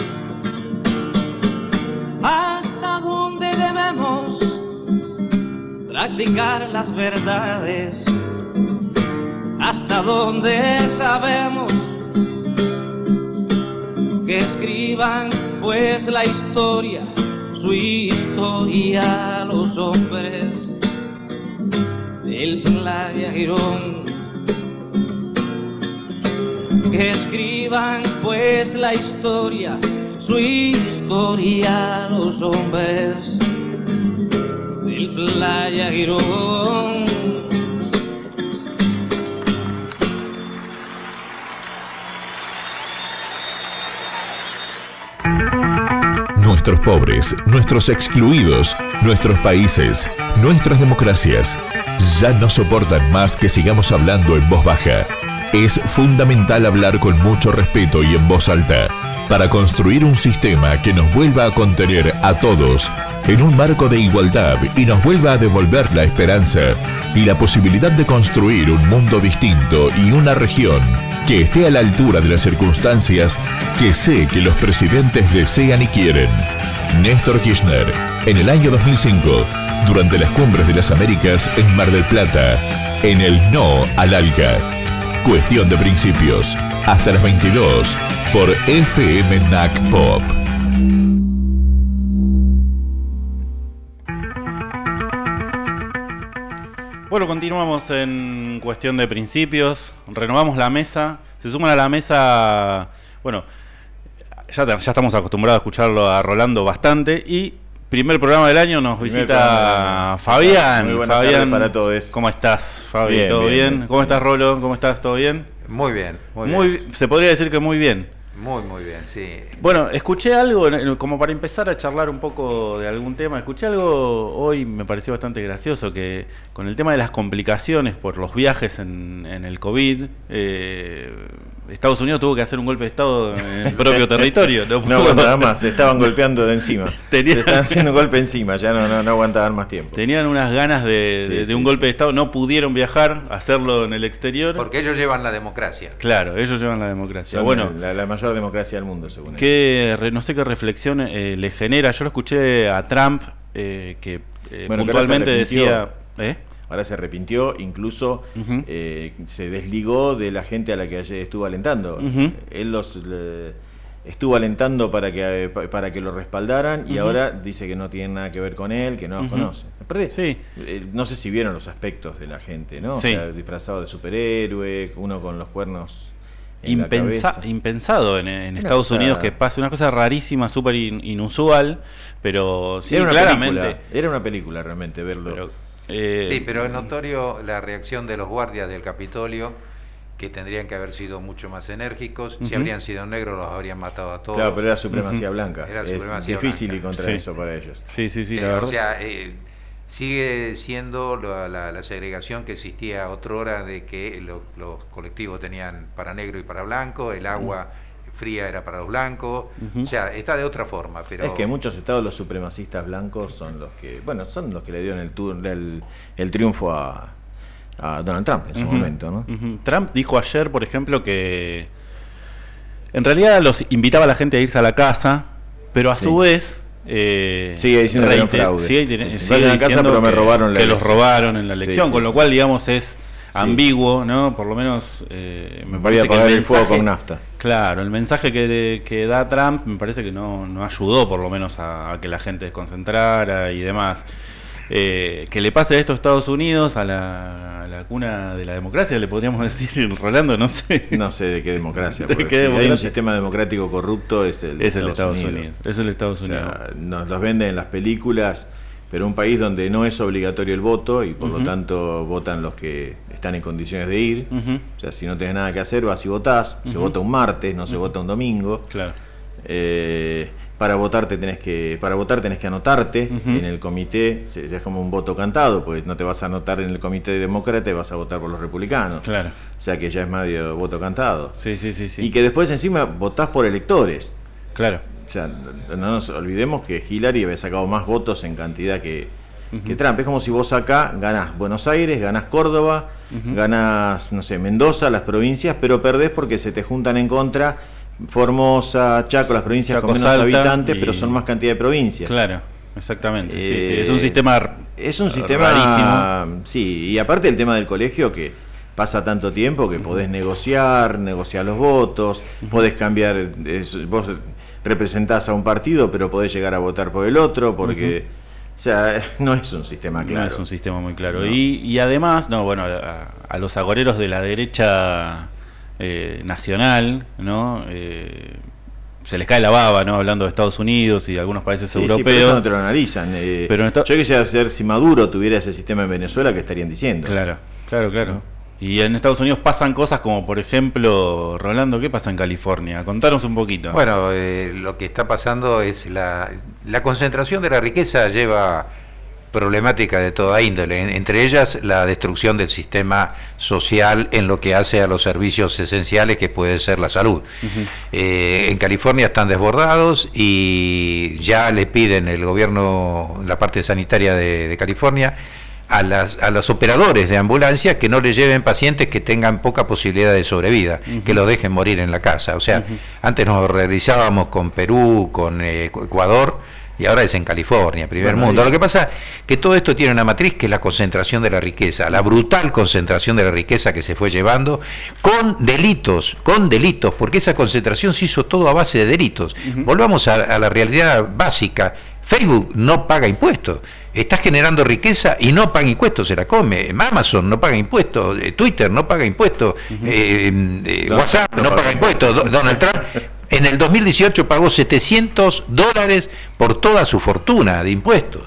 ¿Hasta dónde debemos practicar las verdades? ¿Hasta dónde sabemos que escriban pues la historia, su historia, los hombres del Playa Girón? Que escriban pues la historia, su historia, los hombres del Playa Girón. Nuestros pobres, nuestros excluidos, nuestros países, nuestras democracias, ya no soportan más que sigamos hablando en voz baja. Es fundamental hablar con mucho respeto y en voz alta, para construir un sistema que nos vuelva a contener a todos en un marco de igualdad y nos vuelva a devolver la esperanza y la posibilidad de construir un mundo distinto y una región que esté a la altura de las circunstancias que sé que los presidentes desean y quieren. Néstor Kirchner, en el año 2005, durante las Cumbres de las Américas en Mar del Plata, en el No al ALCA. Cuestión de principios, hasta las 22, por FM NAC Pop. Bueno, continuamos en Cuestión de Principios, renovamos la mesa, se suman a la mesa, bueno, ya estamos acostumbrados a escucharlo a Rolando bastante, y primer programa del año nos visita Fabián. Muy buenas tardes para todos. ¿Cómo estás, Fabi? ¿Todo bien? ¿Cómo estás, Rolo? ¿Cómo estás? ¿Todo bien? Muy bien, muy bien. Se podría decir que muy bien. Muy bien, sí. Bueno, escuché algo, como para empezar a charlar un poco de algún tema, escuché algo hoy, me pareció bastante gracioso, que con el tema de las complicaciones por los viajes en el COVID, Estados Unidos tuvo que hacer un golpe de Estado en el propio territorio. No aguantaban más, se estaban golpeando de encima. Se estaban haciendo un golpe encima, ya no aguantaban más tiempo. Tenían unas ganas de un golpe de Estado, no pudieron viajar, hacerlo en el exterior. Porque ellos llevan la democracia. Claro, ellos llevan la democracia. Son bueno, la mayor democracia del mundo, según ellos. No sé qué reflexión le genera. Yo lo escuché a Trump, que puntualmente decía... Ahora se arrepintió, incluso se desligó de la gente a la que ayer estuvo alentando. Él estuvo alentando para que lo respaldaran y ahora dice que no tiene nada que ver con él, que no los conoce. No sé si vieron los aspectos de la gente, ¿no? Sí. O sea, disfrazado de superhéroe, uno con los cuernos en la cabeza. Impensado en Estados Unidos que pase, una cosa rarísima, súper inusual, pero sí, era una película realmente verlo. Sí, pero es notorio la reacción de los guardias del Capitolio, que tendrían que haber sido mucho más enérgicos. Si habrían sido negros, los habrían matado a todos. Claro, pero era supremacía blanca. Era es supremacía difícil blanca. ir contra eso para ellos. Sí, la verdad. O sea, sigue siendo la segregación que existía otrora, de que los colectivos tenían para negro y para blanco, el agua fría era para los blancos, o sea, está de otra forma. Pero es que en muchos estados los supremacistas blancos son los que, son los que le dieron el triunfo a Donald Trump en su momento, ¿no? Trump dijo ayer, por ejemplo, que en realidad los invitaba a la gente a irse a la casa, pero a su vez sigue diciendo que era un fraude. Sigue diciendo a la casa, pero me robaron que los robaron en la elección, con lo cual, digamos, es ambiguo, ¿no? Por lo menos me parece que el fuego con nafta. Claro, el mensaje que da Trump me parece que no ayudó por lo menos a que la gente desconcentrara y demás. Que le pase esto a Estados Unidos, a la cuna de la democracia, le podríamos decir, Rolando, no sé. No sé de qué democracia. Hay un sistema democrático corrupto, es el Estados Unidos. Es el Estados Unidos. O sea, nos los venden en las películas, pero un país donde no es obligatorio el voto y por lo tanto votan los que están en condiciones de ir. O sea, si no tenés nada que hacer, vas y votás. Se vota un martes, no se vota un domingo. Claro. Para votar tenés que anotarte en el comité, ya es como un voto cantado, pues no te vas a anotar en el comité demócrata y vas a votar por los republicanos. Claro. O sea que ya es medio voto cantado. Sí. Y que después encima votás por electores. Claro. O sea, no nos olvidemos que Hillary había sacado más votos en cantidad que Trump. Es como si vos acá ganás Buenos Aires, ganás Córdoba, ganás, no sé, Mendoza, las provincias, pero perdés porque se te juntan en contra Formosa, Chaco, las provincias con menos habitantes, pero son más cantidad de provincias. Claro, exactamente. Es un sistema rarísimo. Sí, y aparte el tema del colegio que pasa tanto tiempo que podés negociar los votos, podés cambiar, vos representás a un partido, pero podés llegar a votar por el otro, porque o sea, no es un sistema claro. No es un sistema muy claro. No. Y además, a los agoreros de la derecha nacional, ¿no? Se les cae la baba, ¿no? Hablando de Estados Unidos y de algunos países europeos. Sí, pero eso no te lo analizan. Yo quisiera saber si Maduro tuviera ese sistema en Venezuela, ¿qué estarían diciendo? Claro. Y en Estados Unidos pasan cosas como, por ejemplo, Rolando, ¿qué pasa en California? Contanos un poquito. Bueno, lo que está pasando es la concentración de la riqueza lleva problemática de toda índole, entre ellas la destrucción del sistema social en lo que hace a los servicios esenciales que puede ser la salud. En California están desbordados y ya le piden el gobierno, la parte sanitaria de California, a los operadores de ambulancia que no le lleven pacientes que tengan poca posibilidad de sobrevida, que los dejen morir en la casa. O sea, antes nos realizábamos con Perú, con Ecuador, y ahora es en California, primer mundo. Lo que pasa es que todo esto tiene una matriz que es la concentración de la riqueza, la brutal concentración de la riqueza que se fue llevando con delitos, porque esa concentración se hizo todo a base de delitos. Volvamos a la realidad básica. Facebook no paga impuestos, está generando riqueza y no paga impuestos, se la come. Amazon no paga impuestos, Twitter no paga impuestos, WhatsApp no paga impuestos, Donald Trump en el 2018 pagó $700 por toda su fortuna de impuestos,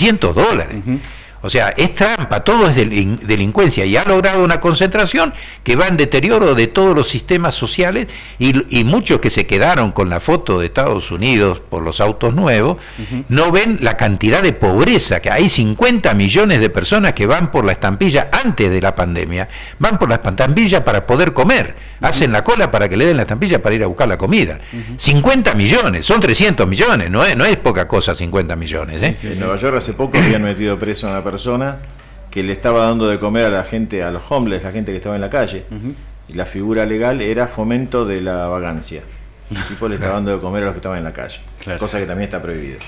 $700. O sea, es trampa, todo es delincuencia, y ha logrado una concentración que va en deterioro de todos los sistemas sociales, y muchos que se quedaron con la foto de Estados Unidos por los autos nuevos, no ven la cantidad de pobreza, que hay 50 millones de personas que van por la estampilla antes de la pandemia, van por la estampilla para poder comer, hacen la cola para que le den la estampilla para ir a buscar la comida. 50 millones, son 300 millones, no es poca cosa 50 millones. En Nueva York hace poco habían metido preso a una persona que le estaba dando de comer a la gente, a los homeless, la gente que estaba en la calle, y la figura legal era fomento de la vagancia. El tipo le estaba dando de comer a los que estaban en la calle, cosa que también está prohibida.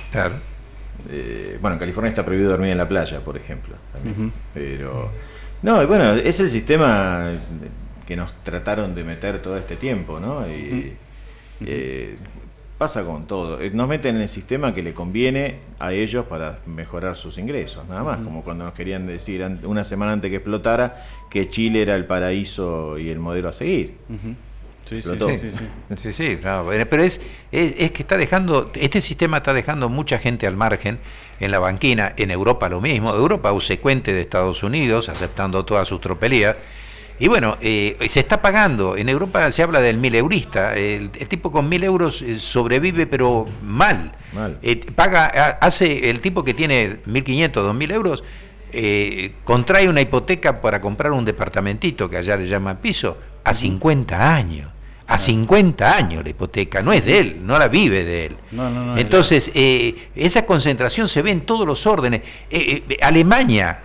Bueno, en California está prohibido dormir en la playa, por ejemplo, también. Pero no, bueno, es el sistema que nos trataron de meter todo este tiempo, ¿no? Y pasa con todo. Nos meten en el sistema que le conviene a ellos para mejorar sus ingresos, nada más. Como cuando nos querían decir una semana antes que explotara que Chile era el paraíso y el modelo a seguir. Sí, no, pero es que está dejando, este sistema está dejando mucha gente al margen, en la banquina. En Europa lo mismo, Europa obsecuente de Estados Unidos, aceptando todas sus tropelías. Y bueno, se está pagando. En Europa se habla del 1000 eurista. El tipo con 1000 euros sobrevive, pero mal. Hace el tipo que tiene 1500, 2000 euros, contrae una hipoteca para comprar un departamentito, que allá le llaman piso, a 50 años. A 50 años la hipoteca, no es de él, no la vive de él. No, entonces, esa concentración se ve en todos los órdenes. Alemania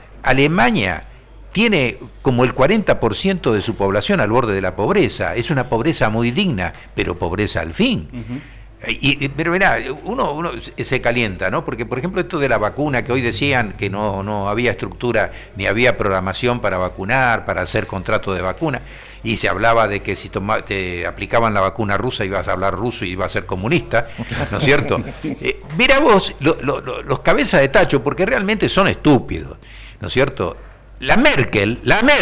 tiene como el 40% de su población al borde de la pobreza. Es una pobreza muy digna, pero pobreza al fin. Pero mirá, uno se calienta, ¿no? Porque, por ejemplo, esto de la vacuna, que hoy decían que no había estructura ni había programación para vacunar, para hacer contrato de vacuna, y se hablaba de que si te aplicaban la vacuna rusa ibas a hablar ruso y ibas a ser comunista, ¿no es cierto? Mira vos, los cabezas de tacho, porque realmente son estúpidos, ¿no es cierto? La Merkel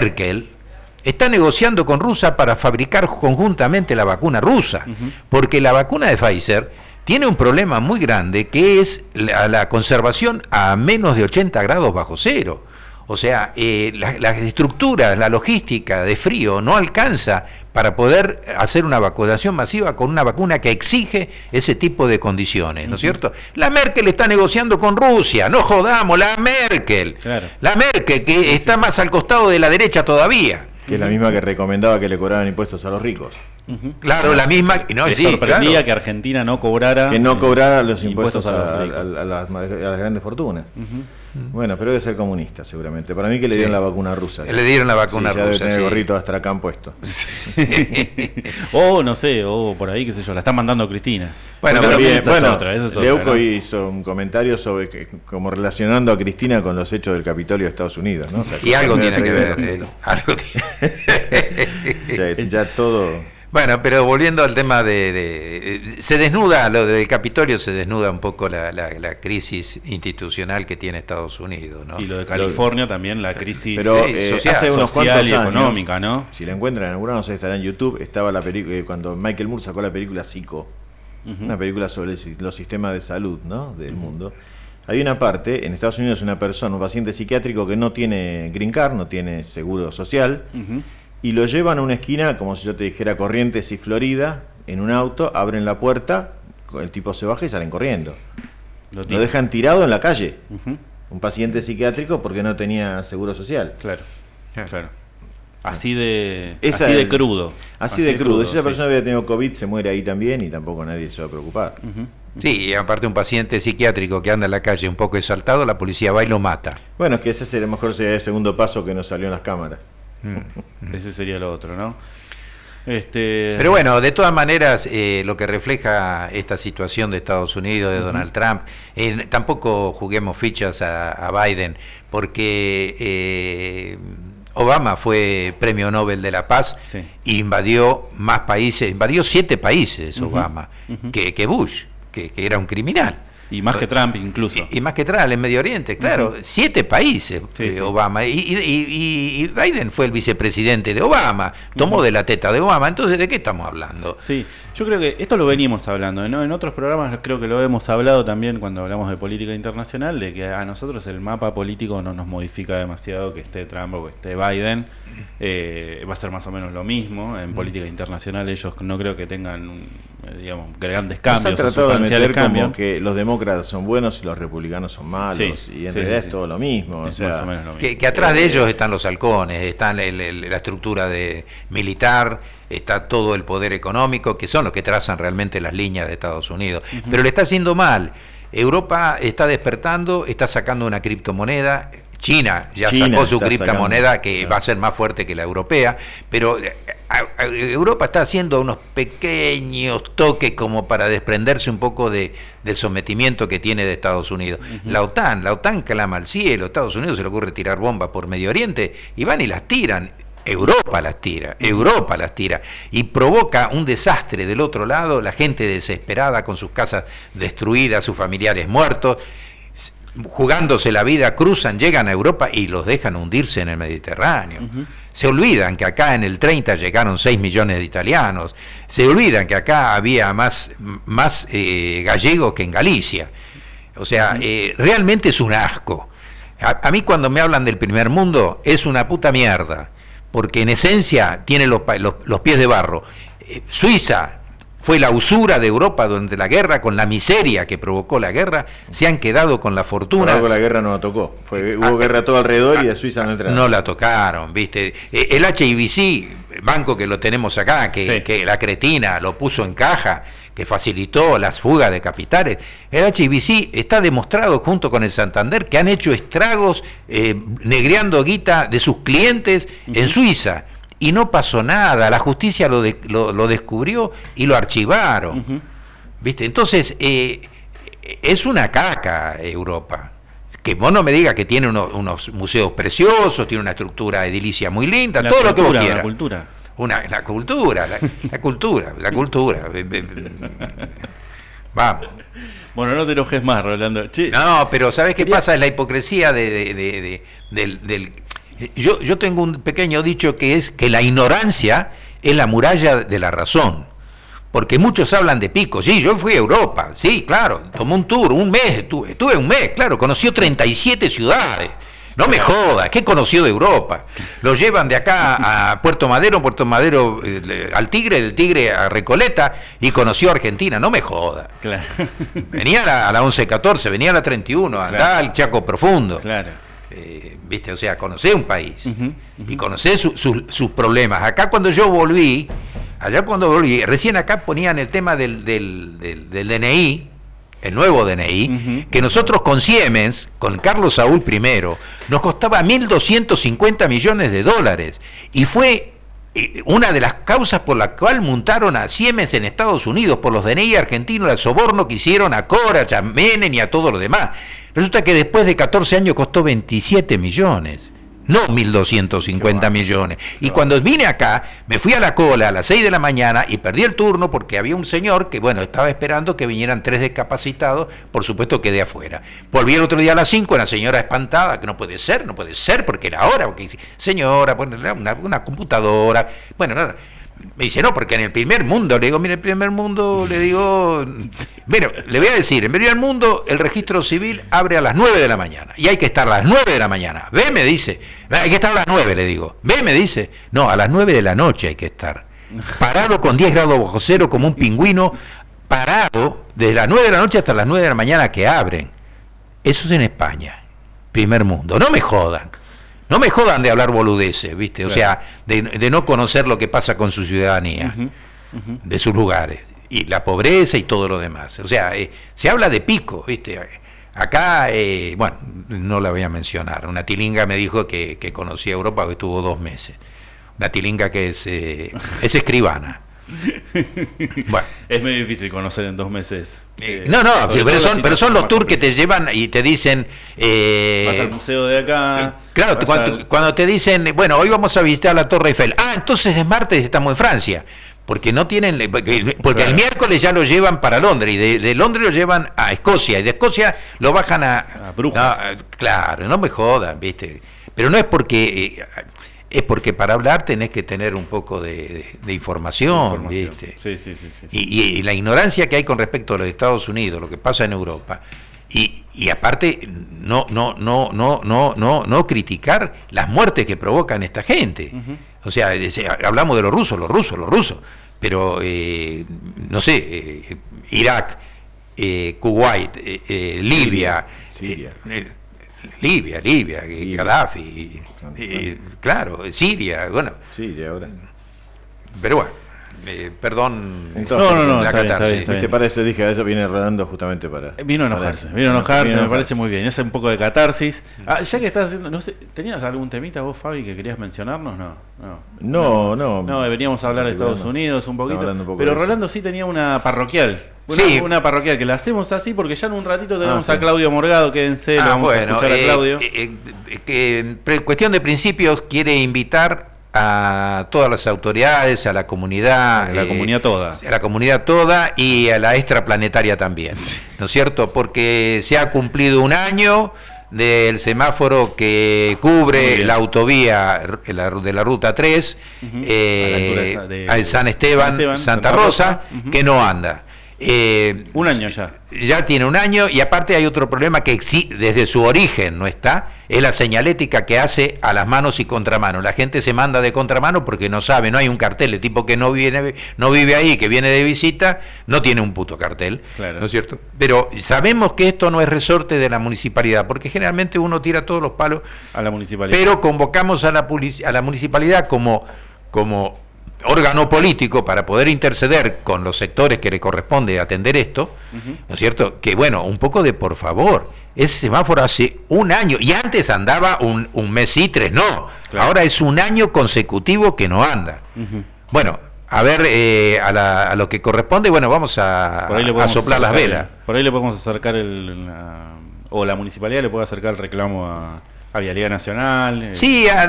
está negociando con Rusia para fabricar conjuntamente la vacuna rusa, porque la vacuna de Pfizer tiene un problema muy grande, que es la conservación a menos de 80 grados bajo cero. O sea, la estructura, la logística de frío no alcanza para poder hacer una vacunación masiva con una vacuna que exige ese tipo de condiciones, ¿no es cierto? La Merkel está negociando con Rusia, no jodamos, la Merkel. Claro. La Merkel, que está más al costado de la derecha todavía. Que es la misma que recomendaba que le cobraran impuestos a los ricos. Claro, la misma. No, le sorprendía que Argentina no cobrara. Que no cobrara los impuestos a las grandes fortunas. Bueno, pero debe ser comunista, seguramente. Para mí que le dieron la vacuna rusa. Le dieron la vacuna rusa. Debe tener el gorrito de Astracán puesto. O no sé, o por ahí, qué sé yo, la están mandando Cristina. Bueno, Leuco hizo un comentario sobre como relacionando a Cristina con los hechos del Capitolio de Estados Unidos, ¿no? O sea, y algo tiene que ver. Algo tiene. Ya todo. Bueno, pero volviendo al tema se desnuda, lo del Capitolio se desnuda un poco la crisis institucional que tiene Estados Unidos, ¿no? Y lo de California también, la crisis social, hace unos cuantos y económica, ¿no? Si la encuentran en alguna, no sé, estará en YouTube, estaba la película, cuando Michael Moore sacó la película Psycho, una película sobre los sistemas de salud, ¿no? Del mundo. Hay una parte, en Estados Unidos, un paciente psiquiátrico que no tiene green card, no tiene seguro social, y lo llevan a una esquina, como si yo te dijera Corrientes y Florida, en un auto, abren la puerta, el tipo se baja y salen corriendo. Lo dejan tirado en la calle, un paciente psiquiátrico porque no tenía seguro social. Claro. Así de crudo. Así de crudo. Si esa persona hubiera tenido COVID, se muere ahí también y tampoco nadie se va a preocupar. Sí, y aparte un paciente psiquiátrico que anda en la calle un poco exaltado, la policía va y lo mata. Bueno, es que ese sería mejor sería el segundo paso que no salió en las cámaras. Ese sería lo otro, ¿no? Pero bueno, de todas maneras, lo que refleja esta situación de Estados Unidos, de Donald Trump, tampoco juguemos fichas a Biden, porque Obama fue premio Nobel de la Paz y invadió más países, invadió 7 países Obama, que Bush, que era un criminal. Y más que Trump incluso. Y más que Trump en Medio Oriente, claro. 7 países Obama. Y Biden fue el vicepresidente de Obama. Tomó de la teta de Obama. Entonces, ¿de qué estamos hablando? Sí, yo creo que esto lo venimos hablando, ¿no? En otros programas creo que lo hemos hablado también cuando hablamos de política internacional, de que a nosotros el mapa político no nos modifica demasiado que esté Trump o que esté Biden. Va a ser más o menos lo mismo. En política internacional ellos no creo que tengan digamos, grandes cambios. Se ha tratado de meter como que los demócratas son buenos y los republicanos son malos, y en realidad es todo lo mismo. O sea, más o menos lo mismo. Que atrás de ellos están los halcones, están la estructura militar, está todo el poder económico, que son los que trazan realmente las líneas de Estados Unidos. Pero le está haciendo mal. Europa está despertando, está sacando una criptomoneda. China sacó su criptomoneda que va a ser más fuerte que la europea, pero Europa está haciendo unos pequeños toques como para desprenderse un poco del sometimiento que tiene de Estados Unidos. La OTAN clama al cielo, Estados Unidos se le ocurre tirar bombas por Medio Oriente y van y las tiran. Europa las tira y provoca un desastre del otro lado, la gente desesperada con sus casas destruidas, sus familiares muertos, jugándose la vida, cruzan, llegan a Europa y los dejan hundirse en el Mediterráneo. Se olvidan que acá en el 30 llegaron 6 millones de italianos, se olvidan que acá había más gallegos que en Galicia. O sea, realmente es un asco. A mí cuando me hablan del primer mundo es una puta mierda, porque en esencia tiene los pies de barro. Suiza fue la usura de Europa durante la guerra, con la miseria que provocó la guerra, se han quedado con la fortuna. Por algo la guerra no la tocó, hubo guerra todo alrededor y a Suiza no entraron. No la tocaron, ¿viste? El HSBC, banco que lo tenemos acá, que la cretina lo puso en caja, que facilitó las fugas de capitales, el HSBC está demostrado junto con el Santander que han hecho estragos negreando guita de sus clientes en Suiza. Y no pasó nada, la justicia lo descubrió y lo archivaron. ¿Viste? Entonces, es una caca Europa. Que vos no me digas que tiene unos museos preciosos, tiene una estructura edilicia muy linda, todo lo que vos quieras. La cultura. Vamos. Bueno, no te enojes más, Rolando. No, pero ¿sabés qué pasa? Es la hipocresía del... Yo tengo un pequeño dicho que es que la ignorancia es la muralla de la razón. Porque muchos hablan de Pico. Sí, yo fui a Europa. Sí, claro. Tomé un tour, un mes. Estuve un mes, claro. Conoció 37 ciudades. No me jodas. ¿Qué conoció de Europa? Lo llevan de acá a Puerto Madero al Tigre, del Tigre a Recoleta y conoció Argentina. No me jodas. Claro. Venía a la 11-14, venía a la 31, andá al Chaco Profundo. Claro. ¿Viste? O sea, conocé un país y conocé sus problemas. Allá cuando volví, recién acá ponían el tema del DNI, el nuevo DNI, que nosotros con Siemens, con Carlos Saúl I, nos costaba 1.250 millones de dólares y fue una de las causas por la cual montaron a Siemens en Estados Unidos, por los DNI argentinos, el soborno que hicieron a Cora, a Menem y a todo lo demás. Resulta que después de 14 años costó 27 millones, no 1.250 millones. Y cuando vine acá, me fui a la cola a las 6 de la mañana y perdí el turno porque había un señor que, estaba esperando que vinieran 3 discapacitados, por supuesto quedé afuera. Volví el otro día a las 5, una señora espantada, que no puede ser, porque era hora, porque señora, una computadora, nada. Me dice, no, porque en el primer mundo, le digo, mire, el primer mundo, le digo, le voy a decir, en primer mundo el registro civil abre a las 9 de la mañana, y hay que estar a las 9 de la mañana, ve, me dice, hay que estar a las 9, le digo, ve, me dice, no, a las 9 de la noche hay que estar, parado con 10 grados bajo cero como un pingüino, parado, desde las 9 de la noche hasta las 9 de la mañana que abren. Eso es en España, primer mundo, no me jodan. No me jodan de hablar boludeces, ¿viste? Claro. O sea, de no conocer lo que pasa con su ciudadanía, de sus lugares, y la pobreza y todo lo demás. O sea, se habla de Pico, ¿viste? Acá, no la voy a mencionar. Una tilinga me dijo que conocía Europa, que estuvo 2 meses. Una tilinga que es escribana. Bueno. Es muy difícil conocer en 2 meses. Pero son los tours que te llevan y te dicen vas al museo de acá. Claro, cuando te dicen, hoy vamos a visitar la Torre Eiffel. Entonces es martes, estamos en Francia. Porque no tienen, porque claro. El miércoles ya lo llevan para Londres, y de Londres lo llevan a Escocia, y de Escocia lo bajan a Brujas. Claro, no me jodan, ¿viste? Pero no es porque es porque para hablar tenés que tener un poco de información, ¿viste? Sí. Y la ignorancia que hay con respecto a los Estados Unidos, lo que pasa en Europa, y aparte no criticar las muertes que provocan esta gente. O sea, hablamos de los rusos, pero no sé, Irak, Kuwait, Libia, Libia, Gaddafi, claro, Siria, Siria ahora. Pero bueno, perdón. Entonces, no, la catarsis. ¿Te parece? Dije, eso viene rodando justamente para... Vino a enojarse, me parece muy bien. Es un poco de catarsis. Ya que estás haciendo, no sé, ¿tenías algún temita vos, Fabi, que querías mencionarnos? No, veníamos a hablar de Estados Unidos un poquito, pero Rolando sí tenía una parroquial. Una parroquial, que la hacemos así porque ya en un ratito tenemos a Claudio Morgado, quédense, vamos a escuchar a Claudio. Que cuestión de principios quiere invitar a todas las autoridades, a la comunidad, a la comunidad toda y a la extraplanetaria también, ¿no es cierto? Porque se ha cumplido 1 año del semáforo que cubre la autovía de la ruta 3 al San Esteban, Santa Rosa, que no anda. Un año ya. Ya tiene un año, y aparte hay otro problema que desde su origen no está, es la señalética que hace a las manos y contramanos. La gente se manda de contramano porque no sabe, no hay un cartel. El tipo que no vive ahí, que viene de visita, no tiene un puto cartel, claro. ¿No es cierto? Pero sabemos que esto no es resorte de la municipalidad, porque generalmente uno tira todos los palos a la municipalidad. Pero convocamos a la municipalidad como órgano político para poder interceder con los sectores que le corresponde atender esto, ¿no es cierto? Que bueno, un poco de por favor, ese semáforo hace un año, y antes andaba un mes y 3, no, claro. Ahora es un año consecutivo que no anda. Bueno, a ver, a lo que corresponde, bueno, vamos a soplar las velas. Por ahí le podemos acercar o la municipalidad le puede acercar el reclamo a Vialidad Nacional. Sí, a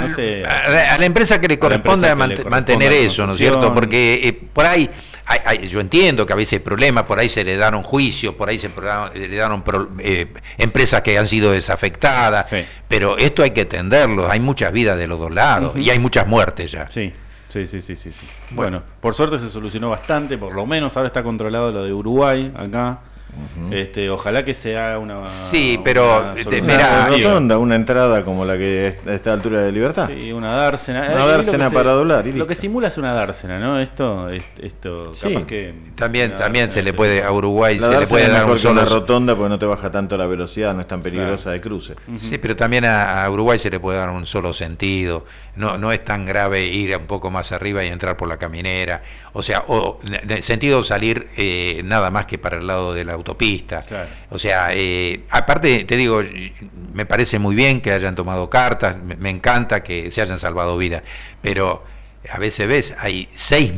la empresa que le corresponde mantener eso, ¿no es cierto? Porque por ahí, yo entiendo que a veces hay problemas, por ahí se le dieron juicios, por ahí le dieron empresas que han sido desafectadas, sí. Pero esto hay que atenderlo, hay muchas vidas de los dos lados, y hay muchas muertes ya. Sí. Sí. Bueno, por suerte se solucionó bastante, por lo menos ahora está controlado lo de Uruguay, acá. Ojalá que sea una. Sí, pero una rotonda, una entrada como la que está a esta altura de Libertad. Sí, una dársena. Una dársena para doblar. Lo que simula es una dársena, ¿no? Esto sí. Capaz que. También se le puede a Uruguay se le puede dar un solo rotonda porque no te baja tanto la velocidad, no es tan peligrosa de cruce. Sí, pero también a Uruguay se le puede dar un solo sentido. No es tan grave ir un poco más arriba y entrar por la caminera. O sea, en el sentido salir nada más que para el lado de la autopista. Claro. O sea, aparte, te digo, me parece muy bien que hayan tomado cartas, me encanta que se hayan salvado vidas, pero a veces ves, hay 6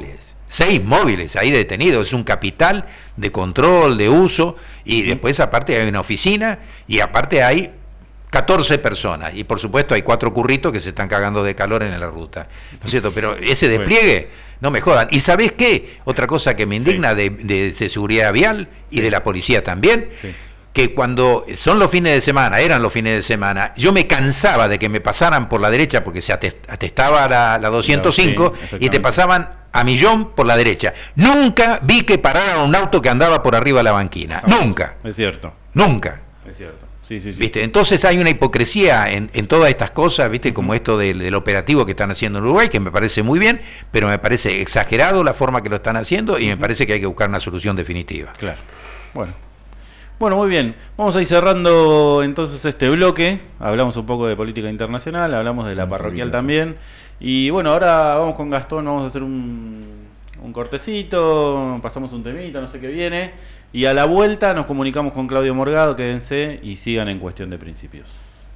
móviles ahí detenidos, es un capital de control, de uso, y después aparte hay una oficina, y aparte hay 14 personas, y por supuesto hay 4 curritos que se están cagando de calor en la ruta, ¿no es cierto? Pero ese despliegue, no me jodan. ¿Y sabés qué? Otra cosa que me indigna de seguridad vial y de la policía también, que cuando eran los fines de semana, yo me cansaba de que me pasaran por la derecha porque se atestaba la 205 y te pasaban a millón por la derecha. Nunca vi que pararan un auto que andaba por arriba de la banquina. Nunca. Es cierto. Nunca. Es cierto. Sí. ¿Viste? Entonces hay una hipocresía en todas estas cosas, ¿viste? Como esto del operativo que están haciendo en Uruguay, que me parece muy bien, pero me parece exagerado la forma que lo están haciendo, y me parece que hay que buscar una solución definitiva. Claro. Bueno, muy bien. Vamos a ir cerrando entonces este bloque. Hablamos un poco de política internacional, hablamos de la parroquial también. Y bueno, ahora vamos con Gastón, vamos a hacer un cortecito, pasamos un temita, no sé qué viene. Y a la vuelta nos comunicamos con Claudio Morgado, quédense y sigan en Cuestión de Principios.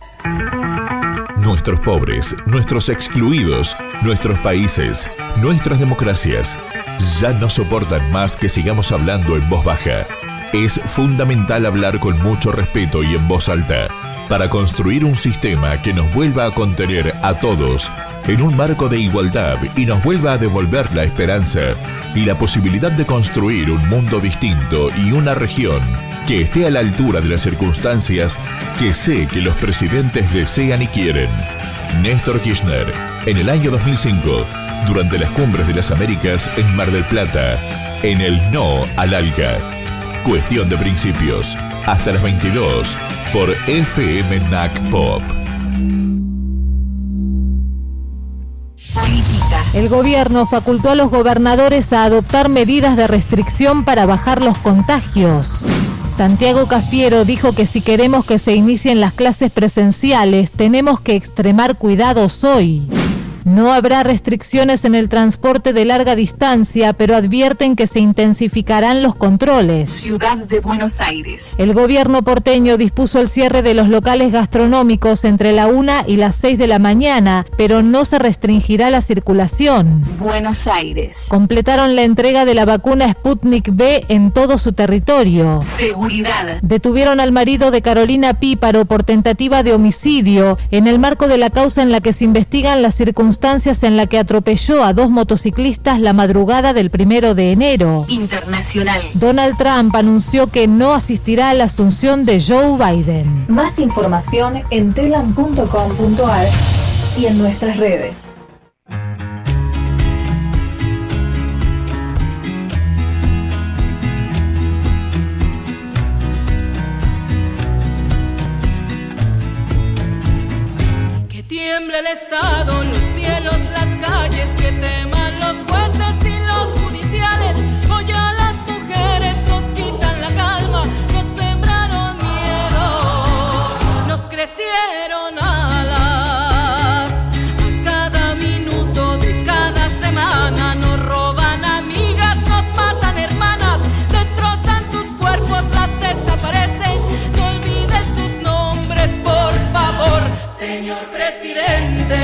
Nuestros pobres, nuestros excluidos, nuestros países, nuestras democracias, ya no soportan más que sigamos hablando en voz baja. Es fundamental hablar con mucho respeto y en voz alta, para construir un sistema que nos vuelva a contener a todos en un marco de igualdad y nos vuelva a devolver la esperanza y la posibilidad de construir un mundo distinto y una región que esté a la altura de las circunstancias que sé que los presidentes desean y quieren. Néstor Kirchner, en el año 2005, durante las Cumbres de las Américas en Mar del Plata, en el No al ALCA. Cuestión de Principios, hasta las 22, por FM NAC Pop. El gobierno facultó a los gobernadores a adoptar medidas de restricción para bajar los contagios. Santiago Cafiero dijo que si queremos que se inicien las clases presenciales, tenemos que extremar cuidados hoy. No habrá restricciones en el transporte de larga distancia, pero advierten que se intensificarán los controles. Ciudad de Buenos Aires. El gobierno porteño dispuso el cierre de los locales gastronómicos entre la 1 y las 6 de la mañana, pero no se restringirá la circulación. Buenos Aires. Completaron la entrega de la vacuna Sputnik V en todo su territorio. Seguridad. Detuvieron al marido de Carolina Píparo por tentativa de homicidio en el marco de la causa en la que se investigan las circunstancias en la que atropelló a 2 motociclistas la madrugada del 1 de enero. Internacional. Donald Trump anunció que no asistirá a la asunción de Joe Biden. Más información en telam.com.ar y en nuestras redes. el Estado, los cielos, las calles, que teman los jueces y los judiciales. Hoy a las mujeres nos quitan la calma, nos sembraron miedo, nos crecieron alas. A cada minuto de cada semana nos roban amigas, nos matan hermanas, destrozan sus cuerpos, las desaparecen. No olviden sus nombres, por favor, señor presidente.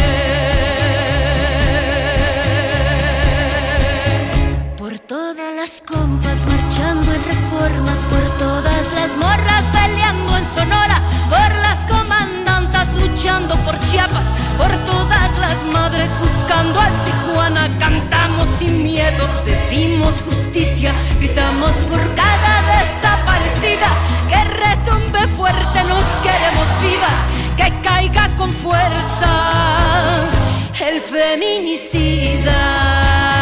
Por todas las compas marchando en Reforma, por todas las morras peleando en Sonora, por las comandantas luchando por Chiapas, por todas las madres buscando a Tijuana. Cantamos sin miedo, pedimos justicia, gritamos por cada desaparecida. Que retumbe fuerte, nos queremos vivas, que caiga con fuerza el feminicida.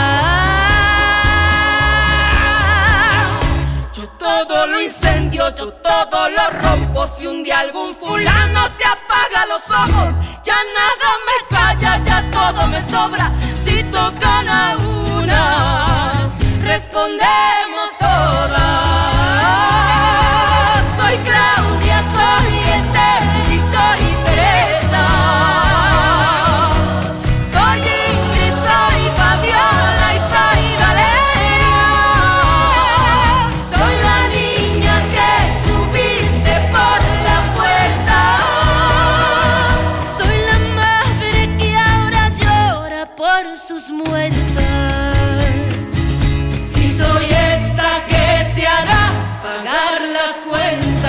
Yo todo lo incendio, yo todo lo rompo. Si un día algún fulano te apaga los ojos, ya nada me calla, ya todo me sobra. Si tocan a una, respondemos todas. Soy Claudia, soy Esther y soy Teresa. Soy Ingrid, soy Fabiola y soy Valeria. Soy la niña que subiste por la fuerza. Soy la madre que ahora llora por sus muertas. Y soy esta que te hará pagar las cuentas.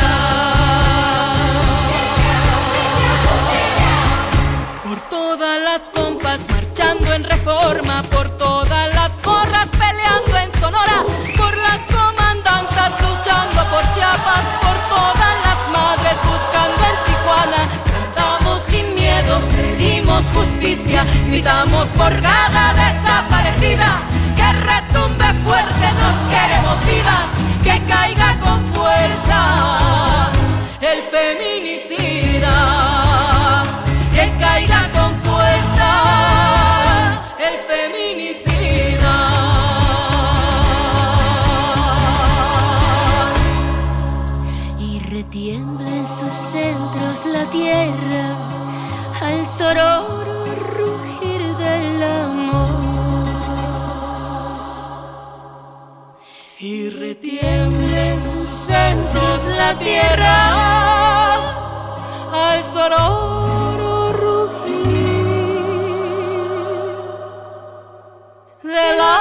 Por todas las compas marchando en Reforma, por todas las morras peleando en Sonora, por las comandantas luchando por Chiapas, por todas las madres buscando en Tijuana. Cantamos sin miedo, pedimos justicia, gritamos por cada desaparecida. Que retumbe fuerte, nos queremos vivas, que caiga con fuerza el feminicida. Que caiga con fuerza el feminicida. Y retiembla en sus centros la tierra al sororo rugir del amor. Y retiembla en sus centros la tierra al sonoro rugir del amor.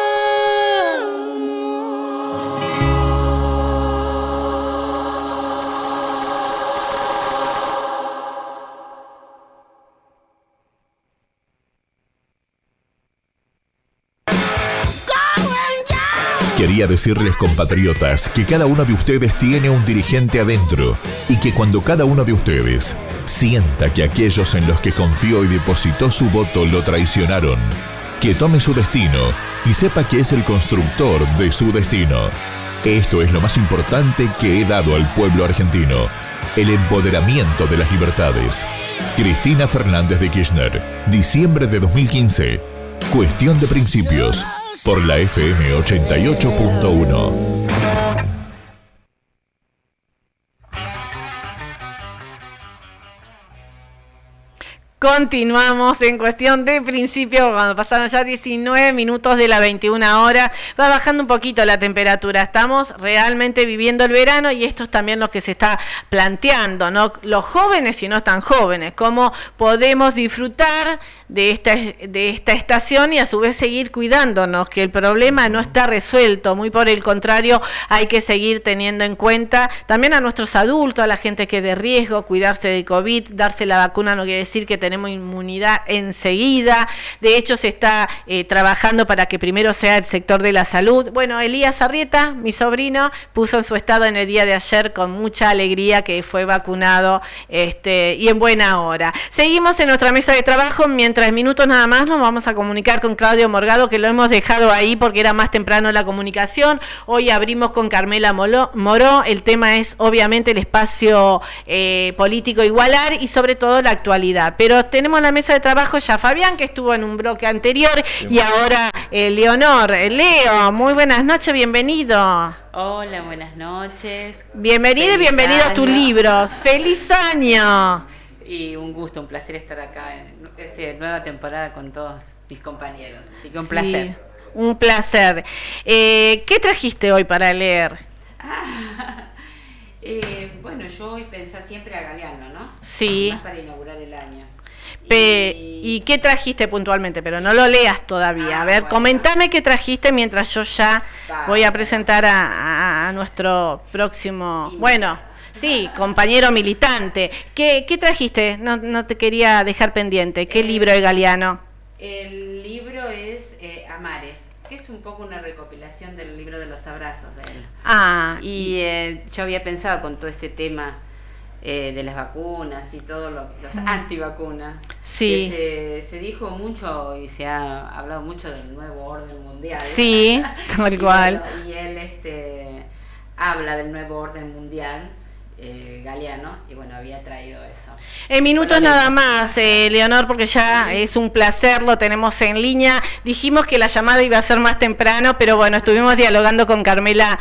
Quería decirles, compatriotas, que cada uno de ustedes tiene un dirigente adentro y que cuando cada uno de ustedes sienta que aquellos en los que confió y depositó su voto lo traicionaron, que tome su destino y sepa que es el constructor de su destino. Esto es lo más importante que he dado al pueblo argentino: el empoderamiento de las libertades. Cristina Fernández de Kirchner, diciembre de 2015. Cuestión de principios. Por la FM 88.1. Continuamos en cuestión de principio, cuando pasaron ya 19 minutos de la 21 hora, va bajando un poquito la temperatura, estamos realmente viviendo el verano y esto es también lo que se está planteando, ¿no? Los jóvenes y no tan jóvenes, cómo podemos disfrutar de esta estación y a su vez seguir cuidándonos, que el problema no está resuelto, muy por el contrario, hay que seguir teniendo en cuenta también a nuestros adultos, a la gente que es de riesgo, cuidarse de COVID, darse la vacuna no quiere decir que tenemos inmunidad enseguida. De hecho, se está trabajando para que primero sea el sector de la salud. Bueno, Elías Arrieta, mi sobrino, puso en su estado en el día de ayer con mucha alegría que fue vacunado y en buena hora. Seguimos en nuestra mesa de trabajo mientras 3 minutos nada más nos vamos a comunicar con Claudio Morgado, que lo hemos dejado ahí porque era más temprano la comunicación. Hoy abrimos con Carmela Moró. El tema es obviamente el espacio político Igualar y sobre todo la actualidad. Pero tenemos en la mesa de trabajo ya Fabián, que estuvo en un bloque anterior, y ahora Leonor. Leo, muy buenas noches, bienvenido. Hola, buenas noches. Bienvenido y bienvenido a tus libros. ¡Feliz año! Y un gusto, un placer estar acá en esta nueva temporada con todos mis compañeros. Así que un placer. Sí, un placer. ¿Qué trajiste hoy para leer? Bueno, yo hoy pensé siempre a Galeano, ¿no? Sí. Más para inaugurar el año. ¿Y qué trajiste puntualmente? Pero no lo leas todavía. A ver, bueno, comentame qué trajiste mientras yo ya voy a presentar a nuestro próximo... Bueno... Sí, compañero militante. ¿Qué trajiste? No te quería dejar pendiente. ¿Qué libro de Galeano? El libro es Amares, que es un poco una recopilación del libro de los abrazos de él. Y yo había pensado con todo este tema de las vacunas y todos los antivacunas. Sí. Que se dijo mucho y se ha hablado mucho del nuevo orden mundial. Sí, tal cual. Bueno, y él habla del nuevo orden mundial. Galeano, y bueno, había traído eso. En minutos nada más, Leonor, porque ya es un placer, lo tenemos en línea. Dijimos que la llamada iba a ser más temprano, pero bueno, estuvimos dialogando con Carmela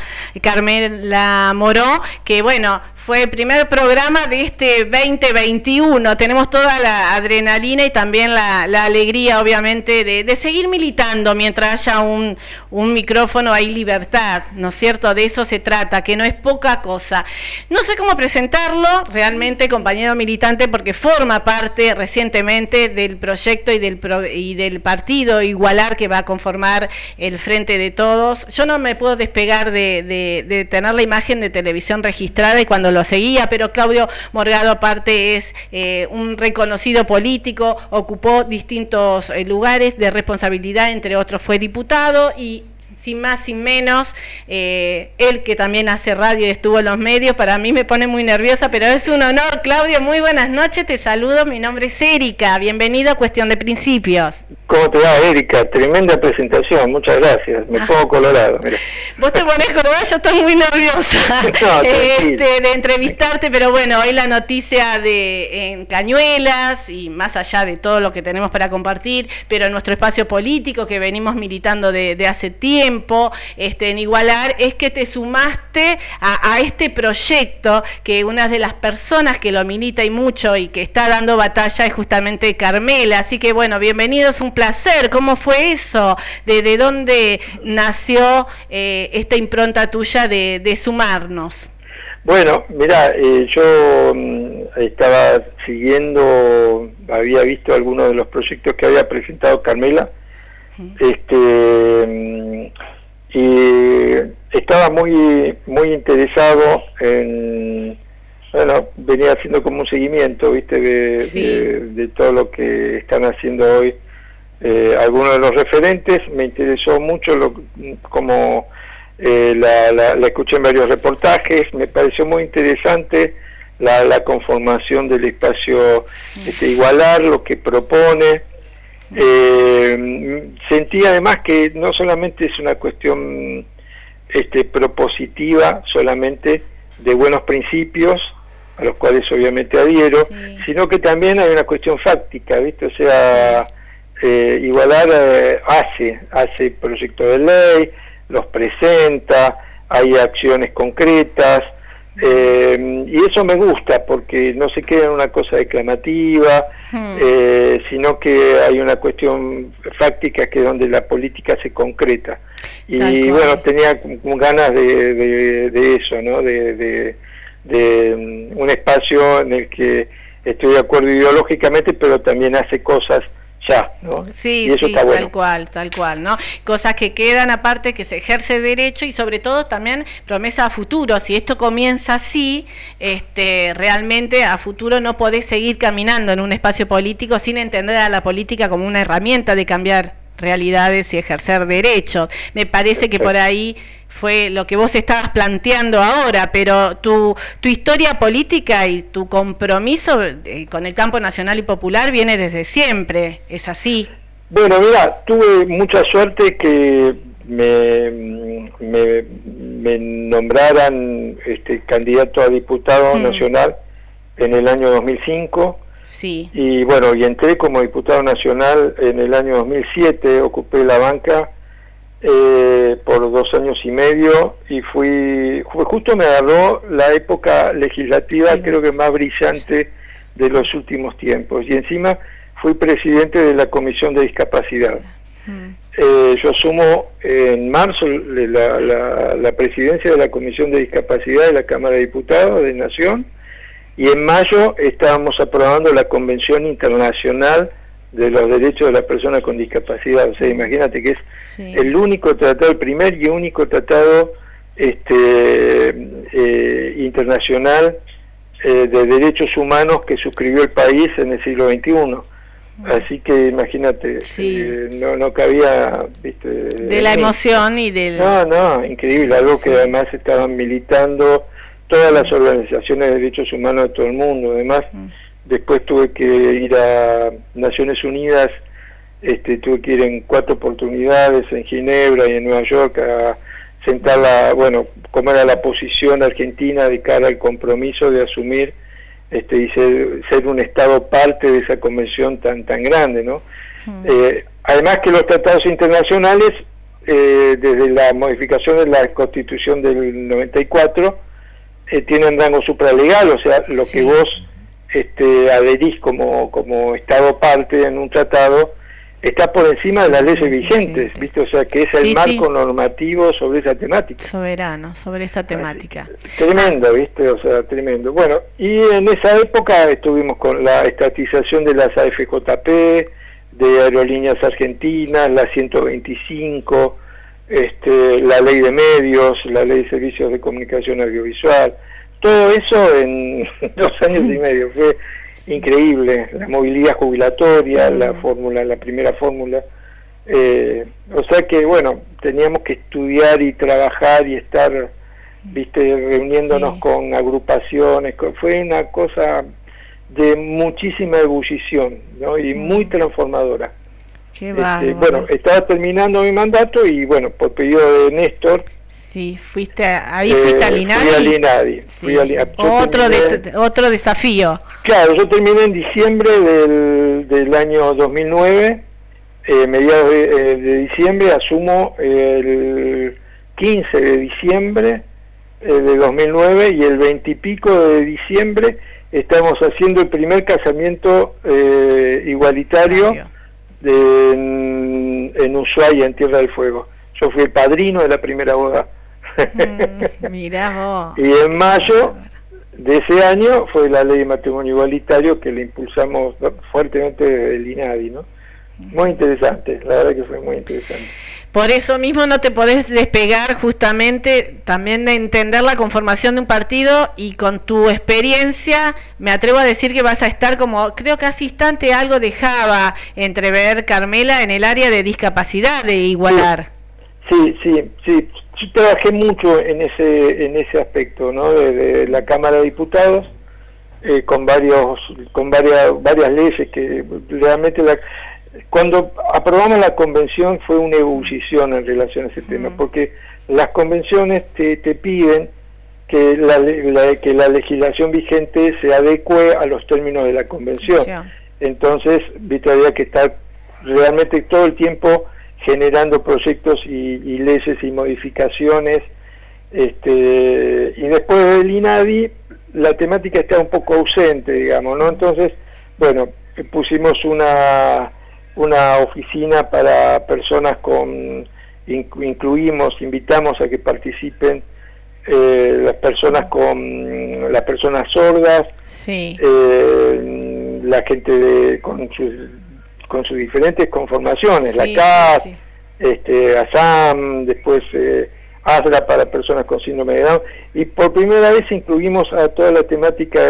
Moró, que bueno, fue el primer programa de este 2021. Tenemos toda la adrenalina y también la alegría, obviamente, de seguir militando mientras haya un micrófono, hay libertad, ¿no es cierto? De eso se trata, que no es poca cosa. No sé cómo presentarlo realmente, compañero militante, porque forma parte recientemente del proyecto y del partido Igualar, que va a conformar el Frente de Todos. Yo no me puedo despegar de tener la imagen de televisión registrada y cuando lo seguía, pero Claudio Morgado aparte es un reconocido político, ocupó distintos lugares de responsabilidad, entre otros fue diputado y sin más, sin menos, él que también hace radio y estuvo en los medios, para mí me pone muy nerviosa, pero es un honor. Claudio, muy buenas noches, te saludo, mi nombre es Erika, bienvenido a Cuestión de Principios. ¿Cómo te va, Erika? Tremenda presentación, muchas gracias, me pongo colorado. Mira. Vos te pones colorado, yo estoy muy nerviosa de entrevistarte, pero bueno, hoy la noticia en Cañuelas y más allá de todo lo que tenemos para compartir, pero en nuestro espacio político que venimos militando de hace tiempo, en Igualar, es que te sumaste a este proyecto, que una de las personas que lo milita y mucho y que está dando batalla es justamente Carmela, así que bueno, bienvenidos, un placer. ¿Cómo fue eso? ¿De dónde nació esta impronta tuya de sumarnos? Bueno, mirá, yo estaba siguiendo, había visto algunos de los proyectos que había presentado Carmela, y estaba muy interesado en, bueno, venía haciendo como un seguimiento, ¿viste? De todo lo que están haciendo hoy algunos de los referentes. Me interesó mucho como la escuché en varios reportajes, me pareció muy interesante la conformación del espacio Igualar, lo que propone. Sentí además que no solamente es una cuestión propositiva solamente de buenos principios, a los cuales obviamente adhiero, sino que también hay una cuestión fáctica, ¿viste? O sea, Igualar hace proyectos de ley, los presenta, hay acciones concretas, y eso me gusta porque no se queda en una cosa declamativa, sino que hay una cuestión fáctica que es donde la política se concreta. Y bueno, tenía ganas de eso, ¿no? De un espacio en el que estoy de acuerdo ideológicamente, pero también hace cosas ya, ¿no? Sí, y eso está bueno. tal cual, ¿no? Cosas que quedan aparte, que se ejerce derecho y sobre todo también promesa a futuro. Si esto comienza así, realmente a futuro no podés seguir caminando en un espacio político sin entender a la política como una herramienta de cambiar realidades y ejercer derechos. Me parece que por ahí fue lo que vos estabas planteando ahora, pero tu historia política y tu compromiso con el campo nacional y popular viene desde siempre, ¿es así? Bueno, mira, tuve mucha suerte que me nombraran candidato a diputado nacional en el año 2005. Sí. Y bueno, y entré como diputado nacional en el año 2007, ocupé la banca por 2 años y medio y justo me agarró la época legislativa, creo que más brillante de los últimos tiempos, y encima fui presidente de la Comisión de Discapacidad. Yo asumo en marzo la presidencia de la Comisión de Discapacidad de la Cámara de Diputados de Nación, y en mayo estábamos aprobando la Convención Internacional de los Derechos de las Personas con Discapacidad. O sea, imagínate que es el único tratado, el primer y único tratado internacional de derechos humanos que suscribió el país en el siglo XXI. Así que imagínate, no cabía, ¿viste? De la emoción y del... No, increíble, algo que además estaban militando todas las organizaciones de derechos humanos de todo el mundo. Además, después tuve que ir a Naciones Unidas, tuve que ir en 4 oportunidades, en Ginebra y en Nueva York, a sentar cómo era la posición argentina de cara al compromiso de asumir y ser un Estado parte de esa convención tan grande, ¿no? Además que los tratados internacionales, desde la modificación de la Constitución del 94, tienen rango supralegal, o sea, lo que vos adherís como Estado parte en un tratado está por encima de las leyes vigentes, ¿viste? O sea, que es el marco normativo sobre esa temática. Soberano, sobre esa temática. Tremendo, ¿viste? O sea, tremendo. Bueno, y en esa época estuvimos con la estatización de las AFJP, de Aerolíneas Argentinas, la 125, la ley de medios, la ley de servicios de comunicación audiovisual, todo eso en 2 años y medio, fue increíble, la movilidad jubilatoria, la primera fórmula, o sea que bueno, teníamos que estudiar y trabajar y estar, viste, reuniéndonos con agrupaciones, fue una cosa de muchísima ebullición, ¿no? Y muy transformadora. Bueno, estaba terminando mi mandato y bueno, por pedido de Néstor. Sí, fuiste al INADI. Fui al INADI. Otro desafío. Claro, yo terminé en diciembre del año 2009, mediados de diciembre, asumo el 15 de diciembre de 2009 y el 20 y pico de diciembre estamos haciendo el primer casamiento igualitario en Ushuaia, en Tierra del Fuego. Yo fui el padrino de la primera boda. Mirá vos. Y en mayo de ese año fue la ley de matrimonio igualitario que le impulsamos fuertemente desde el INADI, ¿no? Muy interesante, la verdad que fue muy interesante. Por eso mismo no te podés despegar justamente también de entender la conformación de un partido, y con tu experiencia me atrevo a decir que vas a estar como, creo que asistente, algo dejaba entrever, Carmela, en el área de discapacidad, de igualar. Sí. Yo trabajé mucho en ese aspecto, ¿no? De la Cámara de Diputados, con varias leyes que realmente cuando aprobamos la convención fue una ebullición en relación a ese tema, porque las convenciones te piden que la legislación vigente se adecue a los términos de la convención. Entonces, viste, había que estar realmente todo el tiempo generando proyectos y leyes y modificaciones, y después del INADI la temática está un poco ausente, digamos, ¿no? Entonces, bueno, pusimos una oficina para personas invitamos a que participen las personas sordas, la gente con sus diferentes conformaciones, la CAS, ASAM, después ASRA para personas con síndrome de Down, y por primera vez incluimos a toda la temática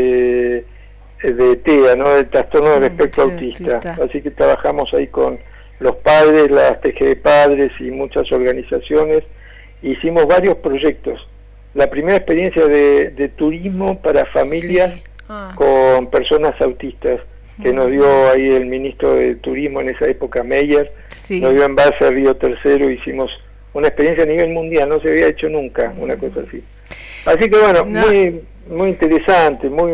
de TEA, ¿no? Del trastorno del espectro autista. Así que trabajamos ahí con los padres, las TG de padres y muchas organizaciones, hicimos varios proyectos. La primera experiencia de turismo para familias con personas autistas, que nos dio ahí el ministro de Turismo en esa época, Meyer, nos dio en base a Río Tercero, hicimos una experiencia a nivel mundial, no se había hecho nunca una cosa así. Así que bueno, muy interesante, muy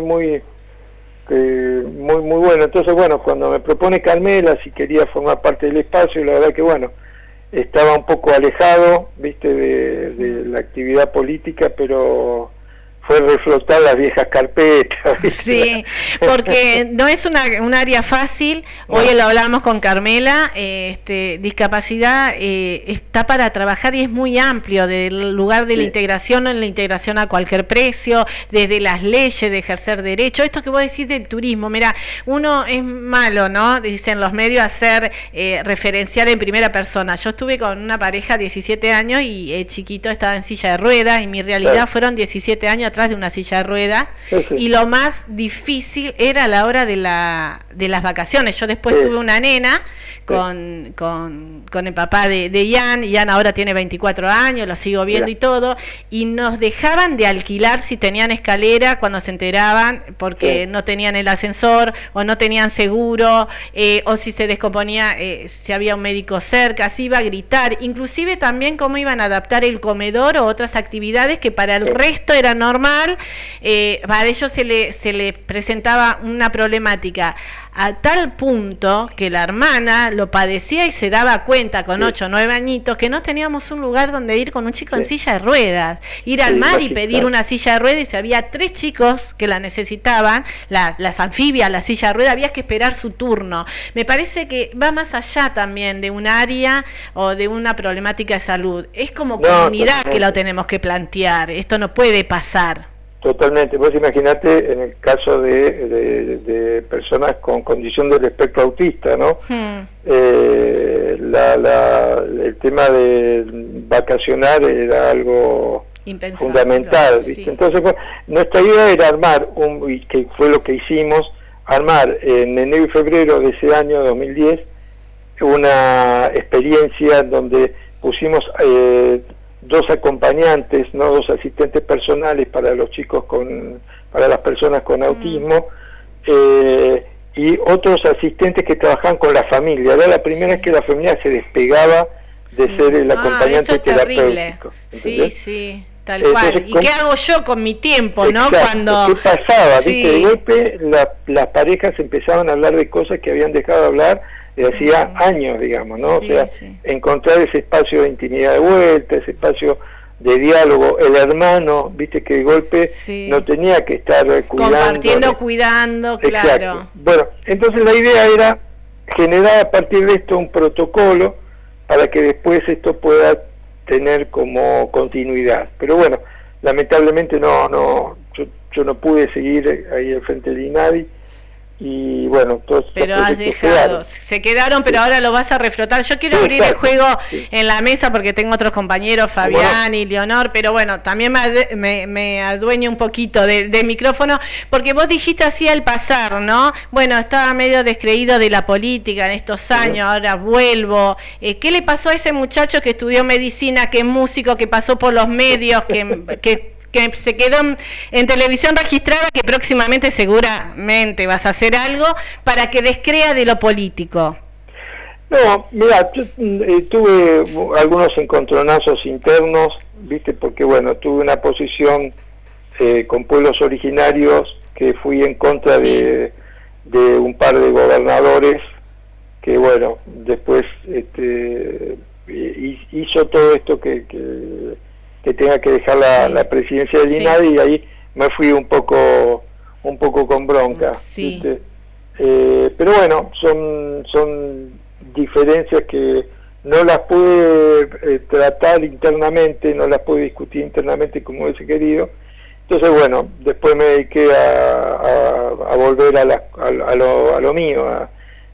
bueno. Entonces bueno, cuando me propone Carmela si quería formar parte del espacio, la verdad que bueno, estaba un poco alejado, viste, de la actividad política, pero fue reflotar las viejas carpetas, ¿viste? Sí, porque no es un área fácil. Hoy lo hablamos con Carmela, discapacidad está para trabajar y es muy amplio, del lugar de la integración, en la integración a cualquier precio, desde las leyes de ejercer derecho. Esto que vos decís del turismo, mira, uno es malo, ¿no? Dicen los medios hacer referenciar en primera persona. Yo estuve con una pareja 17 años y el chiquito estaba en silla de ruedas y mi realidad fueron 17 años atrás de una silla de ruedas, y lo más difícil era la hora de las vacaciones. Yo después tuve una nena con el papá de Ian. Ian ahora tiene 24 años, lo sigo viendo y todo, y nos dejaban de alquilar si tenían escalera cuando se enteraban, porque no tenían el ascensor o no tenían seguro, o si se descomponía, si había un médico cerca, si iba a gritar, inclusive también cómo iban a adaptar el comedor o otras actividades que para el resto era normal. Para ellos se le presentaba una problemática a tal punto que la hermana lo padecía y se daba cuenta con 8 o 9 añitos que no teníamos un lugar donde ir con un chico en silla de ruedas, ir al mar y pedir una silla de ruedas, y si había 3 chicos que la necesitaban, las anfibias, la silla de ruedas, había que esperar su turno. Me parece que va más allá también de un área o de una problemática de salud, es como comunidad que lo tenemos que plantear, esto no puede pasar. Totalmente. Vos imaginate en el caso de personas con condición del espectro autista, ¿no? El tema de vacacionar era algo fundamental, ¿viste? Entonces, bueno, nuestra idea era armar, y que fue lo que hicimos, armar en enero y febrero de ese año 2010 una experiencia donde pusimos 2 acompañantes, no 2 asistentes personales para los chicos para las personas con autismo, y otros asistentes que trabajan con la familia. Era la primera vez que la familia se despegaba de ser el acompañante terapéutico. Sí, tal cual. ¿Y qué hago yo con mi tiempo, no? Cuando ¿qué pasaba? ¿Viste? De golpe las parejas empezaban a hablar de cosas que habían dejado de hablar de hacía años, digamos, ¿no? O sea, encontrar ese espacio de intimidad de vuelta, ese espacio de diálogo. El hermano, viste, que de golpe no tenía que estar compartiendo, cuidando, claro. Exacto. Bueno, entonces la idea era generar a partir de esto un protocolo para que después esto pueda tener como continuidad. Pero bueno, lamentablemente yo no pude seguir ahí al frente del INADI, y bueno, todos pero has dejado, se quedaron, pero ahora lo vas a reflotar. Yo quiero abrir el juego en la mesa porque tengo otros compañeros, Fabián y Leonor, pero bueno, también me adueño un poquito del micrófono, porque vos dijiste así al pasar, ¿no? Bueno, estaba medio descreído de la política en estos años, ahora vuelvo. ¿Qué le pasó a ese muchacho que estudió medicina, que es músico, que pasó por los medios, que se quedó en televisión registrada, que próximamente seguramente vas a hacer algo para que descrea de lo político? No, mira, yo tuve algunos encontronazos internos, viste, porque bueno, tuve una posición con pueblos originarios, que fui en contra de un par de gobernadores, que bueno, después hizo todo esto que tenga que dejar la presidencia del INADI, y ahí me fui un poco con bronca, ¿viste? Pero bueno, son diferencias que no las pude tratar internamente, no las pude discutir internamente como hubiese querido. Entonces bueno, después me dediqué a volver a lo mío, a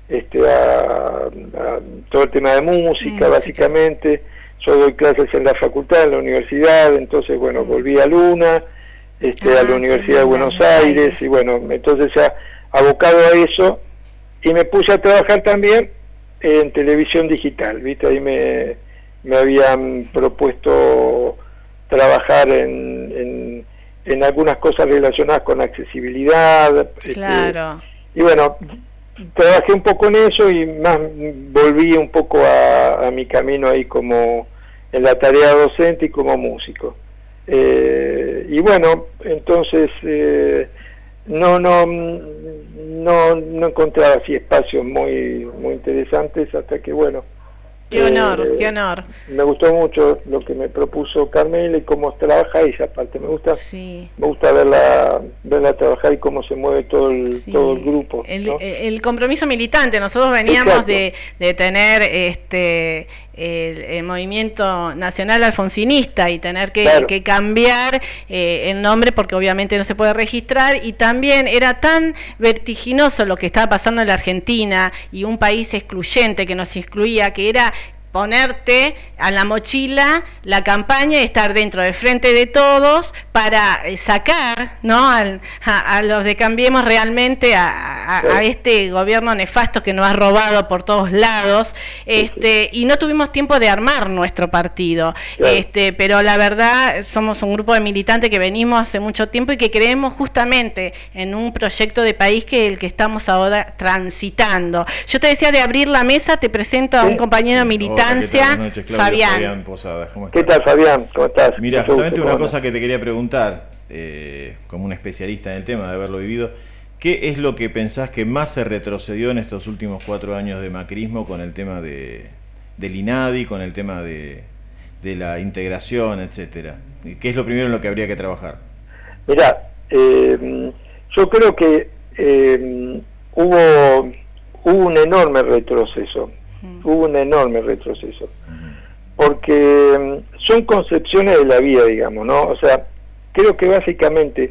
todo el tema de música, básicamente. Yo doy clases en la facultad, en la universidad, entonces bueno, volví a Luna, a la Universidad de Buenos Aires, y bueno, entonces ya abocado a eso, y me puse a trabajar también en televisión digital, ¿viste? Ahí me habían propuesto trabajar en algunas cosas relacionadas con accesibilidad. Claro. Y bueno, trabajé un poco en eso y más volví un poco a mi camino ahí como en la tarea docente y como músico. Y bueno, entonces no encontraba así espacios muy interesantes hasta que bueno. Qué honor, qué honor. Me gustó mucho lo que me propuso Carmela y cómo trabaja ella, aparte me gusta verla trabajar y cómo se mueve todo el grupo, ¿no? El compromiso militante. Nosotros veníamos de tener el movimiento nacional alfonsinista y tener que cambiar el nombre porque obviamente no se puede registrar, y también era tan vertiginoso lo que estaba pasando en la Argentina y un país excluyente que nos excluía, que era ponerte a la mochila la campaña y estar dentro del frente de todos para sacar, ¿no?, a los de Cambiemos realmente a este gobierno nefasto que nos ha robado por todos lados, y no tuvimos tiempo de armar nuestro partido, pero la verdad somos un grupo de militantes que venimos hace mucho tiempo y que creemos justamente en un proyecto de país que el que estamos ahora transitando. Yo te decía de abrir la mesa, te presento a un compañero militante. Fabián Posada. ¿Qué tal, Fabián? ¿Cómo estás? Mira, justamente una cosa que te quería preguntar, como un especialista en el tema, de haberlo vivido, ¿qué es lo que pensás que más se retrocedió en estos últimos 4 años de macrismo con el tema del INADI, con el tema de la integración, etcétera? ¿Qué es lo primero en lo que habría que trabajar? Mirá, yo creo que hubo un enorme retroceso. Hubo un enorme retroceso, porque son concepciones de la vida, digamos, ¿no? O sea, creo que básicamente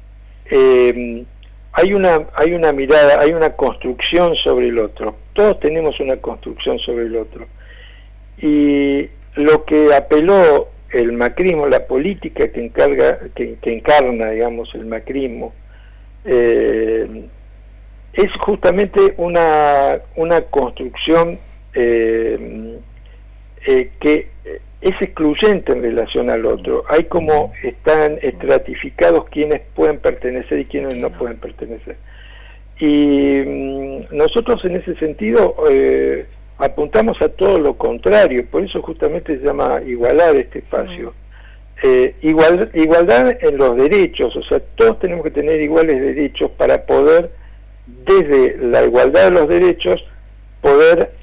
hay una mirada, hay una construcción sobre el otro. Todos tenemos una construcción sobre el otro. Y lo que apeló el macrismo, la política que encarna, digamos, el macrismo, es justamente una construcción que es excluyente en relación al otro. Hay como están estratificados quienes pueden pertenecer y quienes no pueden pertenecer. Y nosotros en ese sentido apuntamos a todo lo contrario, por eso justamente se llama igualar este espacio. Igualdad en los derechos, o sea, todos tenemos que tener iguales derechos para poder, desde la igualdad de los derechos, poder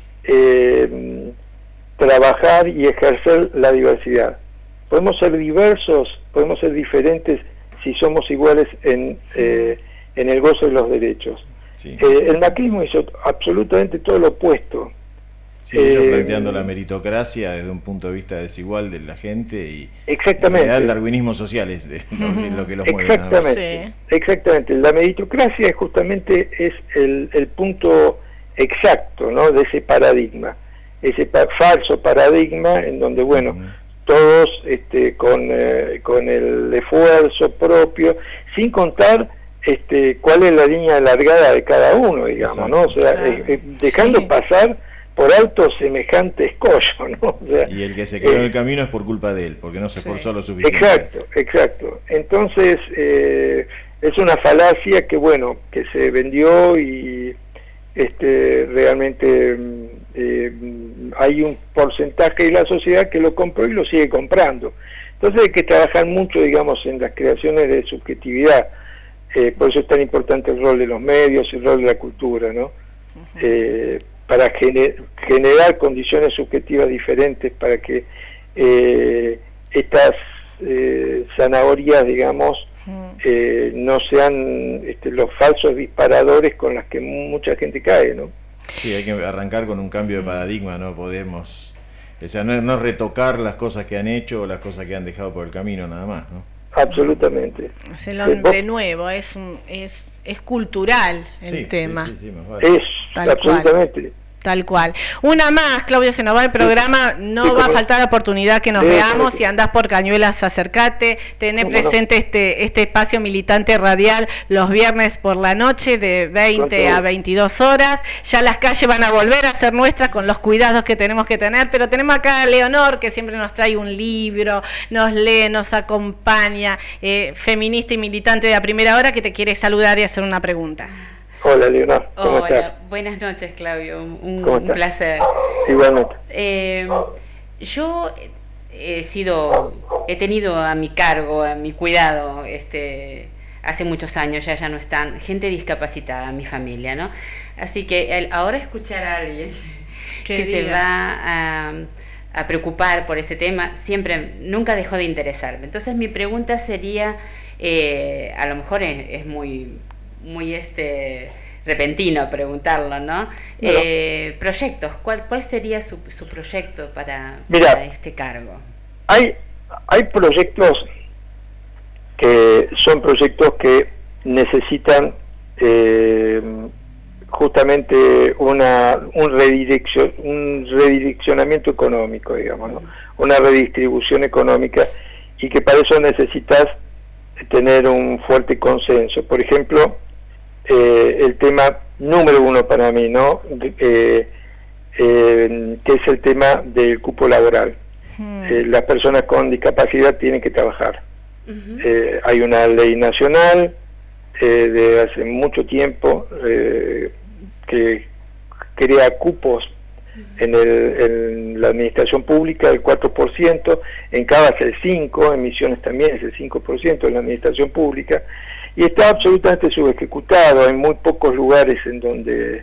trabajar y ejercer la diversidad. Podemos ser diversos, podemos ser diferentes si somos iguales en el gozo de los derechos. El macrismo hizo absolutamente todo lo opuesto. Sí, ellos planteando la meritocracia desde un punto de vista desigual de la gente y exactamente. El darwinismo social es lo que los mueve. Exactamente, exactamente. La meritocracia justamente es el punto exacto, ¿no?, de ese paradigma, ese falso paradigma en donde, bueno, todos con el esfuerzo propio, sin contar cuál es la línea largada de cada uno, digamos, ¿no? O sea, dejando pasar por alto semejante escollo, ¿no? O sea, y el que se quedó en el camino es por culpa de él, porque no se esforzó lo suficiente. Exacto. Entonces, es una falacia que, bueno, que se vendió y realmente hay un porcentaje de la sociedad que lo compró y lo sigue comprando. Entonces hay que trabajar mucho, digamos, en las creaciones de subjetividad. Por eso es tan importante el rol de los medios, el rol de la cultura, ¿no? Para generar condiciones subjetivas diferentes para que estas zanahorias, digamos, no sean los falsos disparadores con las que mucha gente cae, ¿no? Sí, hay que arrancar con un cambio de paradigma, no podemos, o sea, no retocar las cosas que han hecho o las cosas que han dejado por el camino, nada más, ¿no? Absolutamente. Es el hombre nuevo, es cultural el tema. Es absolutamente. Tal cual. Una más, Claudio, se nos va el programa, no va a faltar la oportunidad que nos veamos, si andás por Cañuelas acércate, tené presente este espacio militante radial los viernes por la noche de 20 a 22 horas, ya las calles van a volver a ser nuestras con los cuidados que tenemos que tener, pero tenemos acá a Leonor que siempre nos trae un libro, nos lee, nos acompaña, feminista y militante de la primera hora, que te quiere saludar y hacer una pregunta. Hola, Leonor. ¿Cómo estás? Buenas noches, Claudio. Un placer. Igualmente. Yo he tenido a mi cargo, a mi cuidado, hace muchos años, ya no están, gente discapacitada, mi familia, ¿no? Así que ahora escuchar a alguien que se va a preocupar por este tema, nunca dejó de interesarme. Entonces mi pregunta sería, a lo mejor es muy repentino preguntarlo, ¿no? Proyectos, ¿cuál sería su proyecto para este cargo? Hay proyectos que son proyectos que necesitan justamente un redireccionamiento económico, digamos, ¿no? Una redistribución económica, y que para eso necesitas tener un fuerte consenso. Por ejemplo, el tema número uno para mí, ¿no? Que es el tema del cupo laboral. Las personas con discapacidad tienen que trabajar. Hay una ley nacional de hace mucho tiempo que crea cupos en la administración pública del 4%, en Cava es el 5%, en Misiones también es el 5% en la administración pública, y está absolutamente subejecutado. Hay muy pocos lugares en donde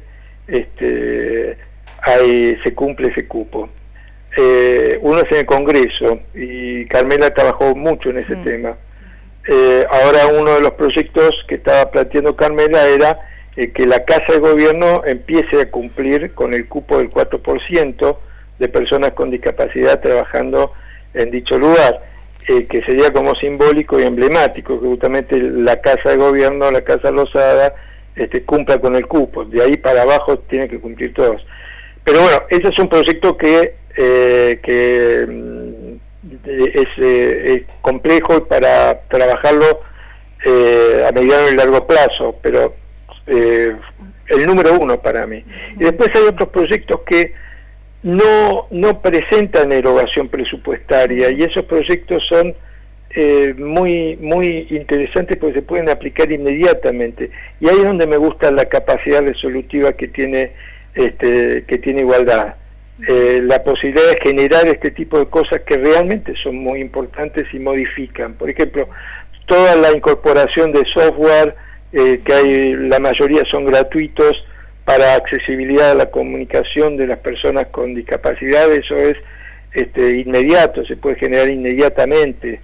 se cumple ese cupo. Uno es en el Congreso, y Carmela trabajó mucho en ese tema. Ahora uno de los proyectos que estaba planteando Carmela era que la Casa de Gobierno empiece a cumplir con el cupo del 4% de personas con discapacidad trabajando en dicho lugar, que sería como simbólico y emblemático, que justamente la Casa de Gobierno, la Casa Lozada, cumpla con el cupo. De ahí para abajo tienen que cumplir todos. Pero bueno, ese es un proyecto que es complejo para trabajarlo a mediano y largo plazo, pero el número uno para mí. Y después hay otros proyectos que no presentan erogación presupuestaria, y esos proyectos son muy interesantes porque se pueden aplicar inmediatamente, y ahí es donde me gusta la capacidad resolutiva que tiene Igualdad. La posibilidad de generar este tipo de cosas que realmente son muy importantes y modifican. Por ejemplo, toda la incorporación de software, que hay, la mayoría son gratuitos para accesibilidad a la comunicación de las personas con discapacidad, eso es inmediato, se puede generar inmediatamente.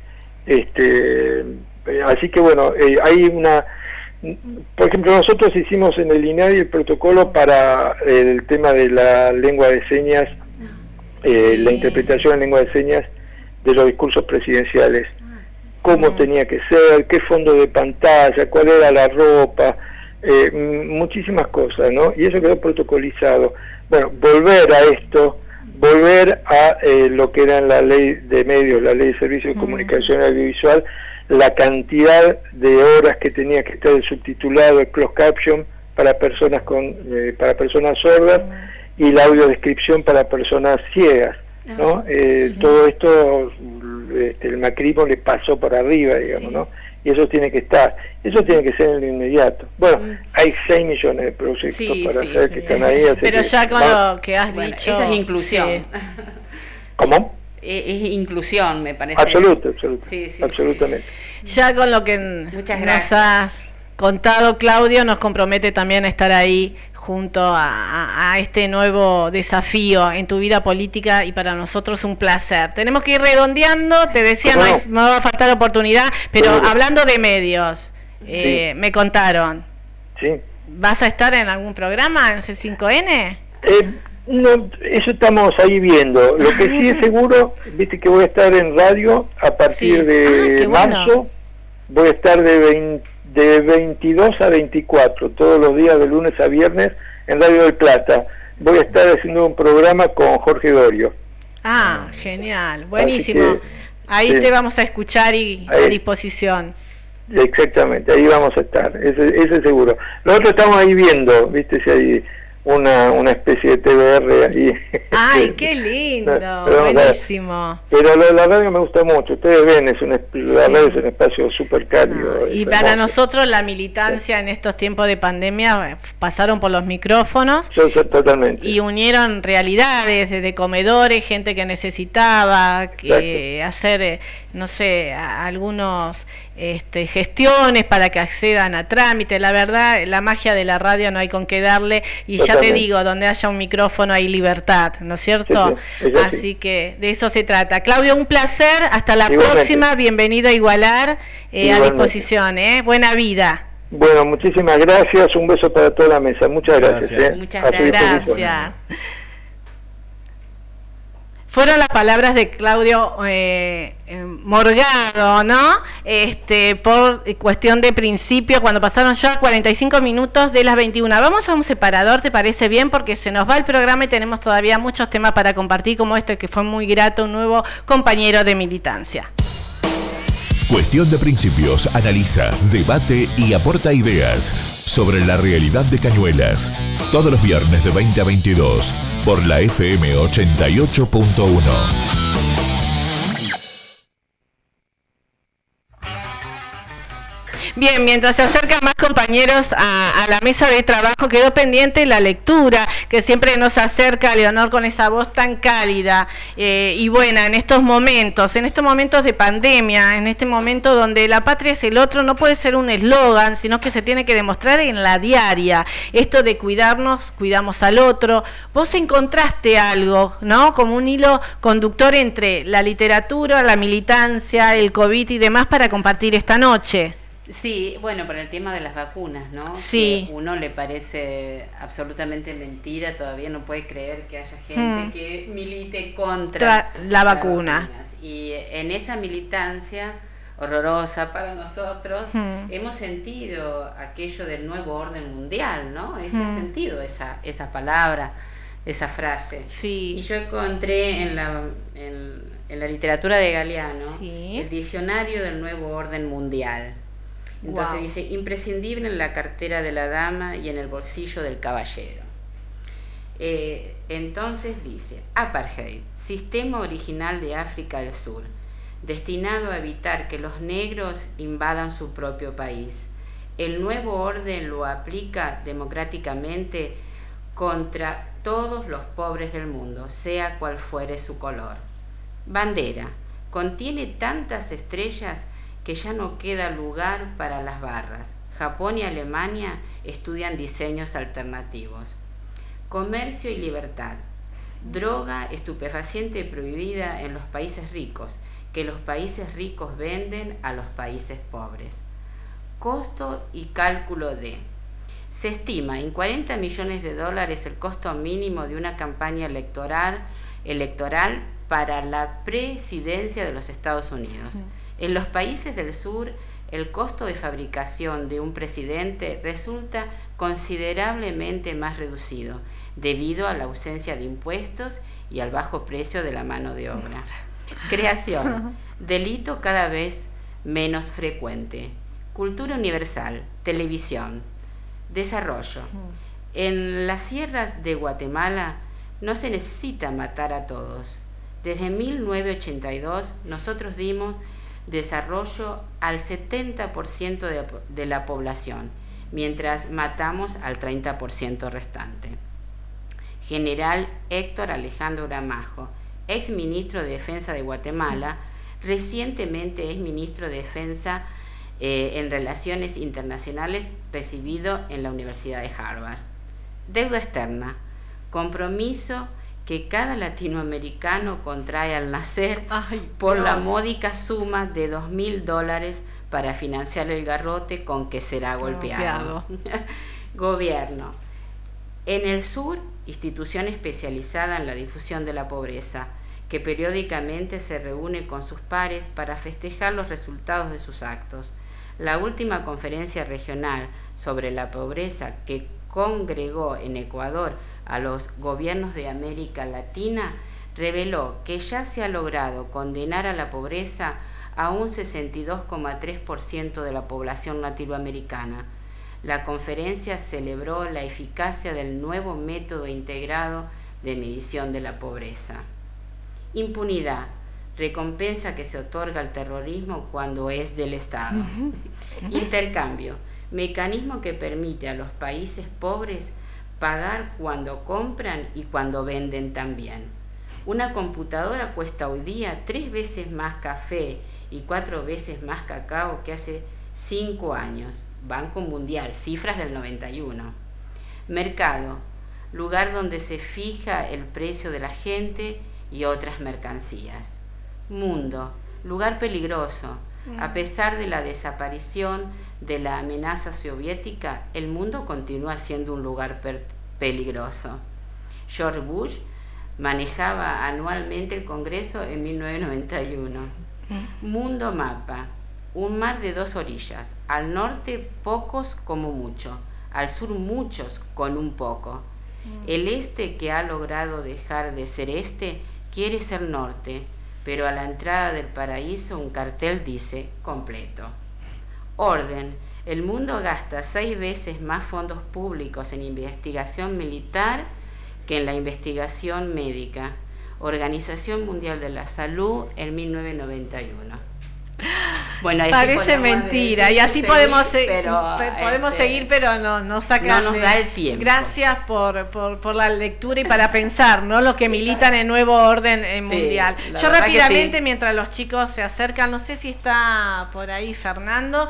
Así que bueno, hay por ejemplo, nosotros hicimos en el INADI el protocolo para el tema de la lengua de señas, la interpretación en lengua de señas de los discursos presidenciales, cómo tenía que ser, qué fondo de pantalla, cuál era la ropa, muchísimas cosas, ¿no? Y eso quedó protocolizado. Bueno, volver a esto, volver a lo que era en la ley de medios, la ley de servicios de comunicación audiovisual, la cantidad de horas que tenía que estar el subtitulado, el closed caption para personas para personas sordas, y la audiodescripción para personas ciegas, ¿no? Todo esto el macrismo le pasó por arriba, digamos, ¿no? Y eso tiene que estar, eso tiene que ser en lo inmediato. Bueno, hay 6 millones de proyectos para hacer que están ahí. Pero ya con lo que has dicho... Eso es inclusión. ¿Cómo? Es inclusión, me parece. Absolutamente. Ya con lo que nos has contado, Claudio, nos compromete también a estar ahí junto a este nuevo desafío en tu vida política, y para nosotros un placer. Tenemos que ir redondeando, te decía, no va a faltar oportunidad, pero hablando de medios, me contaron. Sí. ¿Vas a estar en algún programa en C5N? No, eso estamos ahí viendo. Lo que sí es seguro, viste que voy a estar en radio a partir de marzo. Voy a estar de 22 a 24, todos los días de lunes a viernes en Radio del Plata. voy a estar haciendo un programa con Jorge Dorio. Ah, genial, buenísimo. Ahí sí, te vamos a escuchar y a disposición. Exactamente, ahí vamos a estar, ese seguro. Nosotros estamos ahí viendo, viste, si hay una especie de TBR ahí. ¡Ay, qué lindo! Buenísimo. Pero la radio me gusta mucho, ustedes ven, la radio es un espacio súper cálido. Y para nosotros la militancia en estos tiempos de pandemia pasaron por los micrófonos. Totalmente. Y unieron realidades, desde comedores, gente que necesitaba hacer, no sé, algunos gestiones para que accedan a trámites. La verdad, la magia de la radio no hay con qué darle, y ya te digo, donde haya un micrófono hay libertad, ¿no es cierto? Sí, así que de eso se trata. Claudio, un placer, hasta la próxima, bienvenido a Igualar, a disposición, buena vida. Bueno, muchísimas gracias, un beso para toda la mesa, muchas gracias. Muchas gracias. Fueron las palabras de Claudio Morgado, ¿no? Por cuestión de principio, cuando pasaron ya 45 minutos de las 21. Vamos a un separador, ¿te parece bien? Porque se nos va el programa y tenemos todavía muchos temas para compartir, como este que fue muy grato, un nuevo compañero de militancia. Cuestión de Principios analiza, debate y aporta ideas sobre la realidad de Cañuelas. Todos los viernes de 20 a 22 por la FM 88.1. Bien, mientras se acercan más compañeros a la mesa de trabajo, quedó pendiente la lectura que siempre nos acerca Leonor con esa voz tan cálida y buena en estos momentos de pandemia, en este momento donde la patria es el otro, no puede ser un eslogan, sino que se tiene que demostrar en la diaria. Esto de cuidarnos, cuidamos al otro. Vos encontraste algo, ¿no? Como un hilo conductor entre la literatura, la militancia, el COVID y demás para compartir esta noche. Sí, bueno, por el tema de las vacunas, ¿no? Sí. Que uno le parece absolutamente mentira, todavía no puede creer que haya gente que milite contra la vacuna. Y en esa militancia horrorosa para nosotros, hemos sentido aquello del nuevo orden mundial, ¿no? Ese sentido, esa palabra, esa frase. Sí. Y yo encontré en la literatura de Galeano el diccionario del nuevo orden mundial. Entonces dice, imprescindible en la cartera de la dama y en el bolsillo del caballero. Entonces dice, apartheid, sistema original de África del Sur, destinado a evitar que los negros invadan su propio país. El nuevo orden lo aplica democráticamente contra todos los pobres del mundo, sea cual fuere su color. Bandera, contiene tantas estrellas que ya no queda lugar para las barras. Japón y Alemania estudian diseños alternativos. Comercio y libertad. Droga estupefaciente prohibida en los países ricos, que los países ricos venden a los países pobres. Costo y cálculo de. Se estima en $40 millones el costo mínimo de una campaña electoral para la presidencia de los Estados Unidos. En los países del sur, el costo de fabricación de un presidente resulta considerablemente más reducido, debido a la ausencia de impuestos y al bajo precio de la mano de obra. Creación, delito cada vez menos frecuente. Cultura universal, televisión. Desarrollo. En las sierras de Guatemala no se necesita matar a todos. Desde 1982 nosotros dimos desarrollo al 70% de la población, mientras matamos al 30% restante. General Héctor Alejandro Gramajo, ex ministro de Defensa de Guatemala, recientemente es ministro de Defensa en Relaciones Internacionales, recibido en la Universidad de Harvard. Deuda externa, compromiso que cada latinoamericano contrae al nacer por la módica suma de $2.000 para financiar el garrote con que será golpeado. Gobierno. En el sur, institución especializada en la difusión de la pobreza, que periódicamente se reúne con sus pares para festejar los resultados de sus actos. La última conferencia regional sobre la pobreza, que congregó en Ecuador a los gobiernos de América Latina, reveló que ya se ha logrado condenar a la pobreza a un 62,3% de la población latinoamericana. La conferencia celebró la eficacia del nuevo método integrado de medición de la pobreza. Impunidad, recompensa que se otorga al terrorismo cuando es del Estado. Intercambio, mecanismo que permite a los países pobres pagar cuando compran y cuando venden también. Una computadora cuesta hoy día 3 veces más café y 4 veces más cacao que hace 5 años. Banco Mundial, cifras del 91. Mercado, lugar donde se fija el precio de la gente y otras mercancías. Mundo, lugar peligroso. A pesar de la desaparición de la amenaza soviética, el mundo continúa siendo un lugar peligroso. George Bush manejaba anualmente el Congreso en 1991. Mundo mapa. Un mar de 2 orillas. Al norte, pocos como mucho. Al sur, muchos con un poco. El este, que ha logrado dejar de ser este, quiere ser norte, pero a la entrada del paraíso un cartel dice completo. Orden. El mundo gasta 6 veces más fondos públicos en investigación militar que en la investigación médica. Organización Mundial de la Salud en 1991. Bueno, parece mentira y así podemos seguir, pero no sacan, no nos da el tiempo. Gracias por la lectura y para pensar, ¿no? Los que militan en nuevo orden mundial. Yo rápidamente, mientras los chicos se acercan, no sé si está por ahí Fernando,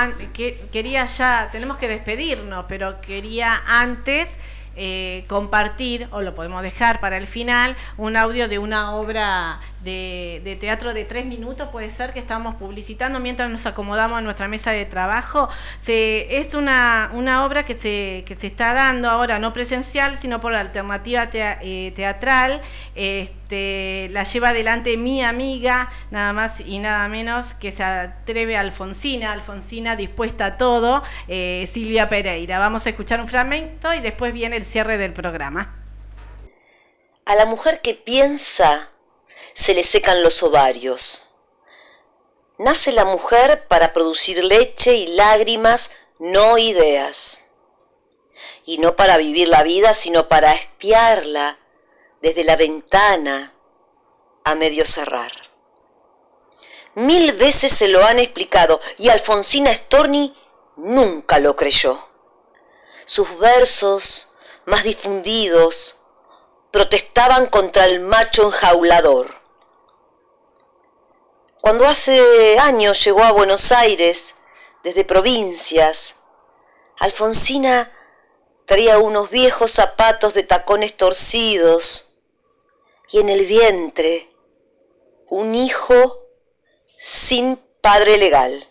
quería ya, tenemos que despedirnos, pero quería antes compartir, o lo podemos dejar para el final, un audio de una obra de teatro de 3 minutos, puede ser, que estamos publicitando mientras nos acomodamos a nuestra mesa de trabajo. Es una obra que se está dando ahora, no presencial, sino por alternativa teatral. La lleva adelante mi amiga, nada más y nada menos que se atreve Alfonsina dispuesta a todo, Silvia Pereira. Vamos a escuchar un fragmento y después viene el cierre del programa. A la mujer que piensa se le secan los ovarios. Nace la mujer para producir leche y lágrimas, no ideas. Y no para vivir la vida, sino para espiarla desde la ventana a medio cerrar. 1000 veces se lo han explicado y Alfonsina Storni nunca lo creyó. Sus versos más difundidos protestaban contra el macho enjaulador. Cuando hace años llegó a Buenos Aires, desde provincias, Alfonsina traía unos viejos zapatos de tacones torcidos y en el vientre un hijo sin padre legal.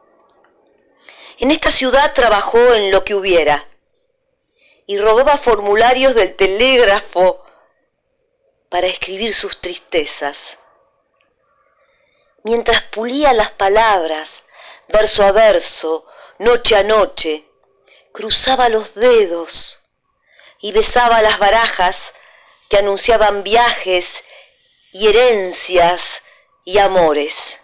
En esta ciudad trabajó en lo que hubiera y robaba formularios del telégrafo para escribir sus tristezas. Mientras pulía las palabras, verso a verso, noche a noche, cruzaba los dedos y besaba las barajas que anunciaban viajes y herencias y amores.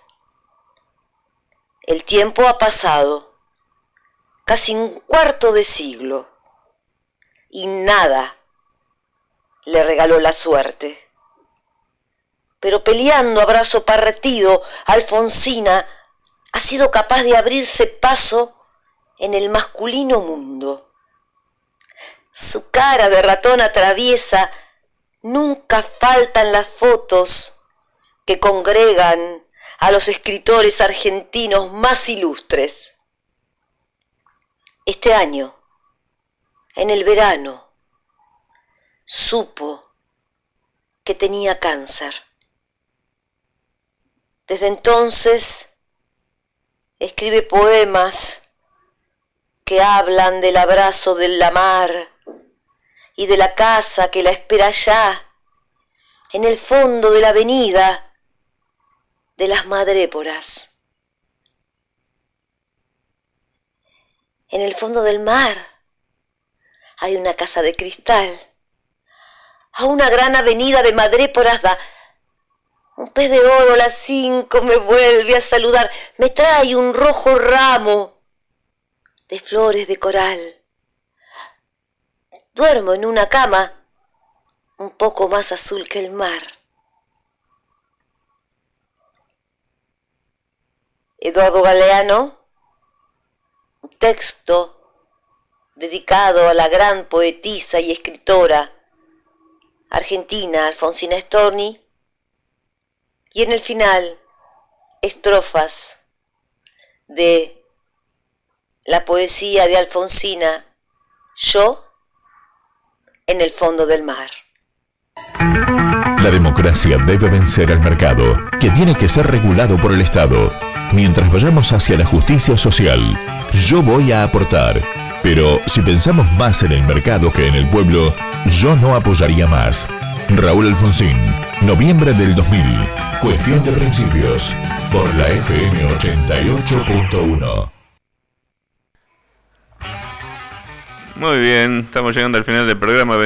El tiempo ha pasado, casi un cuarto de siglo, y nada le regaló la suerte. Pero peleando a brazo partido, Alfonsina ha sido capaz de abrirse paso en el masculino mundo. Su cara de ratona traviesa nunca falta en las fotos que congregan a los escritores argentinos más ilustres. Este año, en el verano, supo que tenía cáncer. Desde entonces escribe poemas que hablan del abrazo de la mar y de la casa que la espera allá, en el fondo de la avenida de las madréporas. En el fondo del mar hay una casa de cristal. A una gran avenida de Madrid por Asda. Un pez de oro a las 5 me vuelve a saludar. Me trae un rojo ramo de flores de coral. Duermo en una cama un poco más azul que el mar. Eduardo Galeano, un texto dedicado a la gran poetisa y escritora argentina Alfonsina Storni, y en el final estrofas de la poesía de Alfonsina, Yo en el fondo del mar. La democracia debe vencer al mercado, que tiene que ser regulado por el Estado. Mientras vayamos hacia la justicia social, yo voy a aportar. Pero si pensamos más en el mercado que en el pueblo, yo no apoyaría más. Raúl Alfonsín, noviembre del 2000. Cuestión de principios. Por la FM 88.1. Muy bien, estamos llegando al final del programa,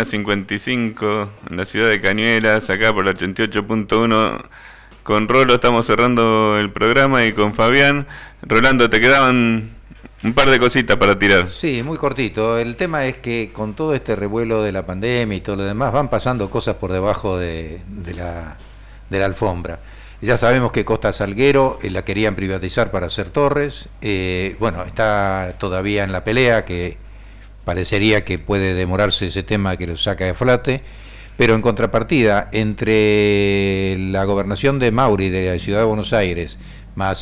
21:55 en la ciudad de Cañuelas, acá por la 88.1. Con Rolo estamos cerrando el programa y con Fabián. Rolando, te quedaban un par de cositas para tirar. Sí, muy cortito. El tema es que con todo este revuelo de la pandemia y todo lo demás, van pasando cosas por debajo de la alfombra. Ya sabemos que Costa Salguero la querían privatizar para hacer torres. Bueno, está todavía en la pelea, que parecería que puede demorarse ese tema, que lo saca de flate. Pero en contrapartida, entre la gobernación de Mauri de la Ciudad de Buenos Aires más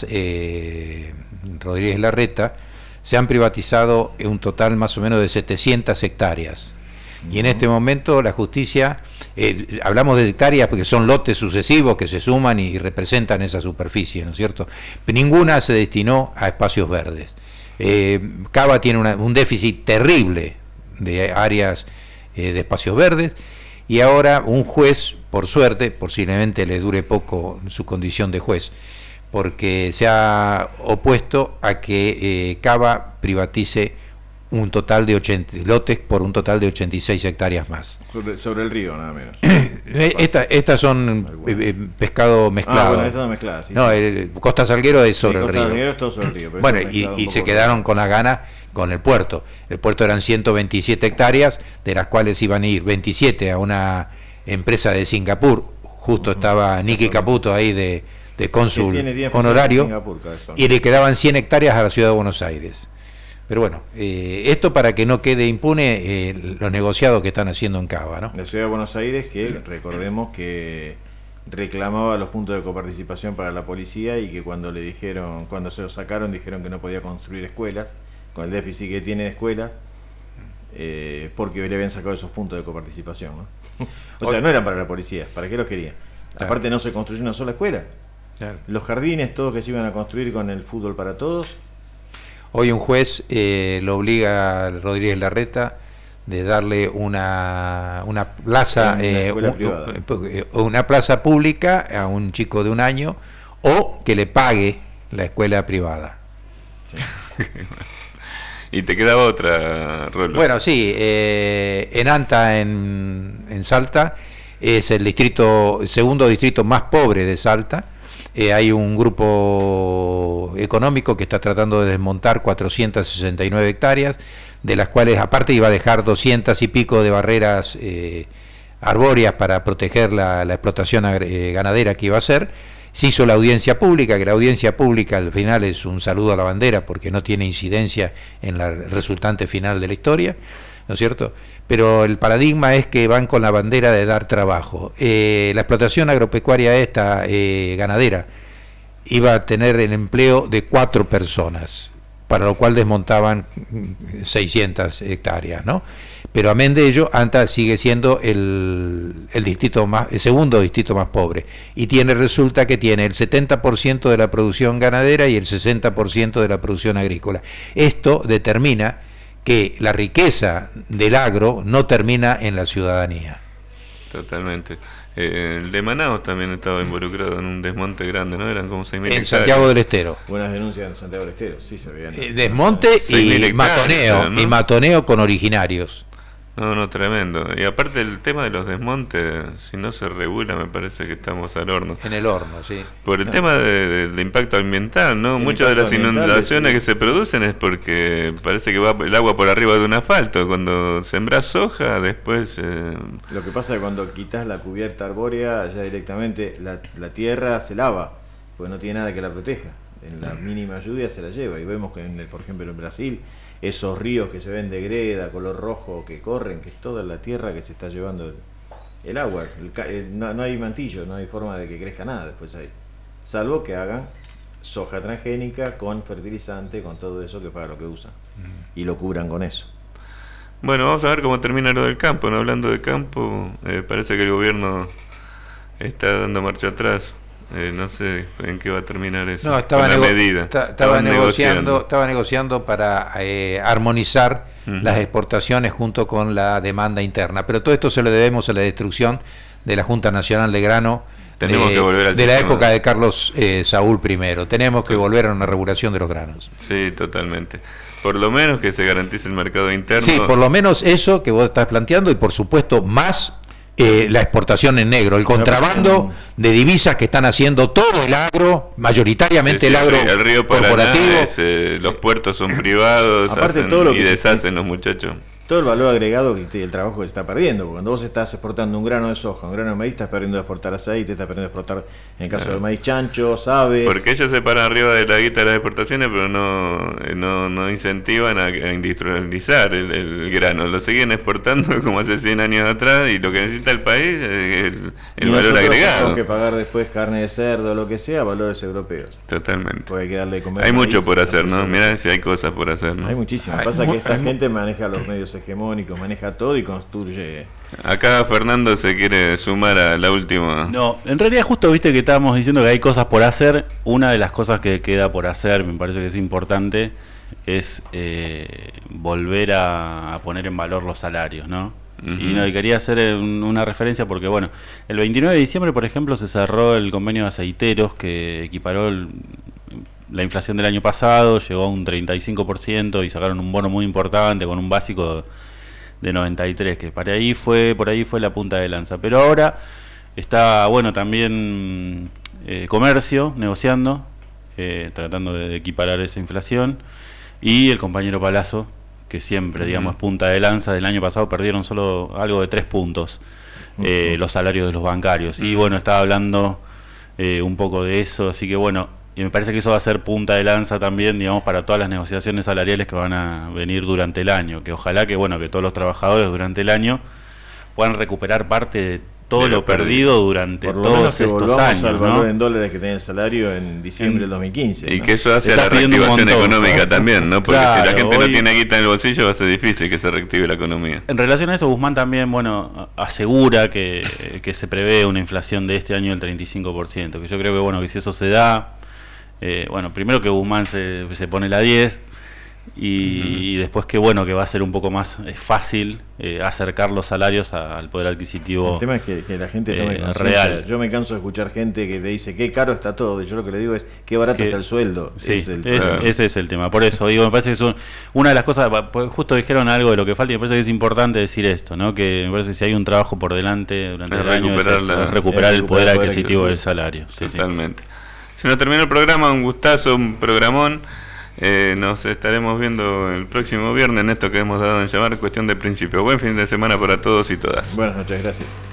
Rodríguez Larreta, se han privatizado un total más o menos de 700 hectáreas. Y en este momento la justicia, hablamos de hectáreas porque son lotes sucesivos que se suman y representan esa superficie, ¿no es cierto? Pero ninguna se destinó a espacios verdes. Cava tiene un déficit terrible de áreas de espacios verdes, y ahora un juez, por suerte, posiblemente le dure poco su condición de juez, porque se ha opuesto a que Cava privatice un total de 80 lotes por un total de 86 hectáreas más. Sobre el río, nada menos. Estas son pescado mezclado. Bueno, estas son mezcladas. Sí, no, Costa Salguero es sobre el río. Costa Salguero es todo sobre el río. Bueno, y se quedaron con la gana con el puerto. El puerto eran 127 hectáreas, de las cuales iban a ir 27 a una empresa de Singapur. Justo estaba Nicky Caputo ahí de cónsul honorario, Singapur, y le quedaban 100 hectáreas a la Ciudad de Buenos Aires. Pero bueno, esto para que no quede impune los negociados que están haciendo en Cava, ¿no? La Ciudad de Buenos Aires, que recordemos que reclamaba los puntos de coparticipación para la policía, y que cuando se los sacaron, dijeron que no podía construir escuelas, con el déficit que tiene de escuelas, porque le habían sacado esos puntos de coparticipación, ¿no? O sea, no eran para la policía, ¿para qué los quería? Claro. Aparte no se construyó una sola escuela. Claro. Los jardines, todos que se iban a construir con el fútbol para todos. Hoy un juez lo obliga a Rodríguez Larreta de darle una plaza, una plaza pública a un chico de 1 año, o que le pague la escuela privada. Sí. Y te queda otra, Rolo. Bueno, sí, en Anta, en Salta, es el segundo distrito más pobre de Salta. Hay un grupo económico que está tratando de desmontar 469 hectáreas, de las cuales aparte iba a dejar 200 y pico de barreras arbóreas para proteger la explotación ganadera que iba a hacer. Se hizo la audiencia pública, que la audiencia pública al final es un saludo a la bandera porque no tiene incidencia en la resultante final de la historia, ¿no es cierto? Pero el paradigma es que van con la bandera de dar trabajo. La explotación agropecuaria ganadera iba a tener el empleo de 4 personas, para lo cual desmontaban 600 hectáreas, ¿no? Pero amén de ello, Anta sigue siendo el segundo distrito más pobre, y resulta que tiene el 70% de la producción ganadera y el 60% de la producción agrícola. Esto determina que la riqueza del agro no termina en la ciudadanía. Totalmente. El de Manaus también estaba involucrado en un desmonte grande, ¿no? Eran como 6.000 hectáreas. En Santiago del Estero. Buenas denuncias en Santiago del Estero, sí se veían. Desmonte y matoneo, ¿no? Y matoneo con originarios. No, tremendo. Y aparte el tema de los desmontes, si no se regula, me parece que estamos al horno. En el horno, sí. Por el tema del impacto ambiental, ¿no? Muchas de las inundaciones que se producen es porque parece que va el agua por arriba de un asfalto. Cuando sembrás soja, después... Lo que pasa es que cuando quitas la cubierta arbórea, ya directamente la tierra se lava, porque no tiene nada que la proteja. En la mínima lluvia se la lleva. Y vemos que, por ejemplo, en Brasil... esos ríos que se ven de greda, color rojo, que corren, que es toda la tierra que se está llevando el agua. No hay mantillo, no hay forma de que crezca nada después ahí. Salvo que hagan soja transgénica con fertilizante, con todo eso que para lo que usan. Y lo cubran con eso. Bueno, vamos a ver cómo termina lo del campo, ¿no? Hablando de campo, parece que el gobierno está dando marcha atrás. No sé en qué va a terminar eso. No, estaba negociando para armonizar las exportaciones junto con la demanda interna. Pero todo esto se lo debemos a la destrucción de la Junta Nacional de Grano de la época de Carlos Saúl I. Tenemos que volver a una regulación de los granos. Sí, totalmente. Por lo menos que se garantice el mercado interno. Sí, por lo menos eso que vos estás planteando y por supuesto más la exportación en negro, el contrabando de divisas que están haciendo todo el agro, mayoritariamente el agro el río corporativo. Los puertos son privados, aparte hacen todo lo que deshacen los muchachos. Todo el valor agregado que el trabajo que se está perdiendo, porque cuando vos estás exportando un grano de soja, un grano de maíz, estás perdiendo de exportar aceite, estás perdiendo de exportar, en el caso del maíz, chanchos, aves. Porque ellos se paran arriba de la guita de las exportaciones, pero no incentivan a industrializar el grano. Lo siguen exportando como hace 100 años atrás, y lo que necesita el país es el valor agregado. Tenemos que pagar después carne de cerdo, lo que sea, valores europeos. Totalmente. Porque hay que darle de comer. Hay mucho por hacer, ¿no? Mirá si hay cosas por hacer, ¿no? Hay muchísimas. Pasa que esta gente maneja los medios hegemónico, maneja todo y construye. Acá Fernando se quiere sumar a la última. No, en realidad justo viste que estábamos diciendo que hay cosas por hacer. Una de las cosas que queda por hacer, me parece que es importante, es volver a poner en valor los salarios, ¿no? Y quería hacer una referencia porque, bueno, el 29 de diciembre, por ejemplo, se cerró el convenio de aceiteros que equiparó la inflación del año pasado, llegó a un 35% y sacaron un bono muy importante con un básico de 93, que por ahí fue la punta de lanza. Pero ahora está, bueno, también comercio negociando, tratando de equiparar esa inflación, y el compañero Palazzo, que siempre, digamos, es punta de lanza. Del año pasado perdieron solo algo de 3 puntos los salarios de los bancarios. Y bueno, estaba hablando un poco de eso, así que bueno, y me parece que eso va a ser punta de lanza también, digamos, para todas las negociaciones salariales que van a venir durante el año, que ojalá que, bueno, que todos los trabajadores durante el año puedan recuperar parte de todo lo perdido durante todos estos años, al valor en dólares que tenía el salario en diciembre del 2015. Y que eso hace a la reactivación económica también, ¿no? Porque claro, si la gente no tiene guita en el bolsillo, va a ser difícil que se reactive la economía. En relación a eso, Guzmán también, bueno, asegura que se prevé una inflación de este año del 35%, que yo creo que, bueno, que si eso se da, bueno, primero que Guzmán se pone la 10 y después que, bueno, que va a ser un poco más fácil acercar los salarios al poder adquisitivo. El tema es que la gente tome real. Yo me canso de escuchar gente que te dice qué caro está todo, y yo lo que le digo es qué barato está el sueldo. Sí, ese es el tema. Por eso digo, me parece que es una de las cosas, justo dijeron algo de lo que falta, y me parece que es importante decir esto, ¿no? Que me parece que si hay un trabajo por delante durante el año es recuperar el poder adquisitivo del salario. Totalmente. Se nos terminó el programa, un gustazo, un programón. Nos estaremos viendo el próximo viernes en esto que hemos dado en llamar Cuestión de Principio. Buen fin de semana para todos y todas. Buenas noches, gracias.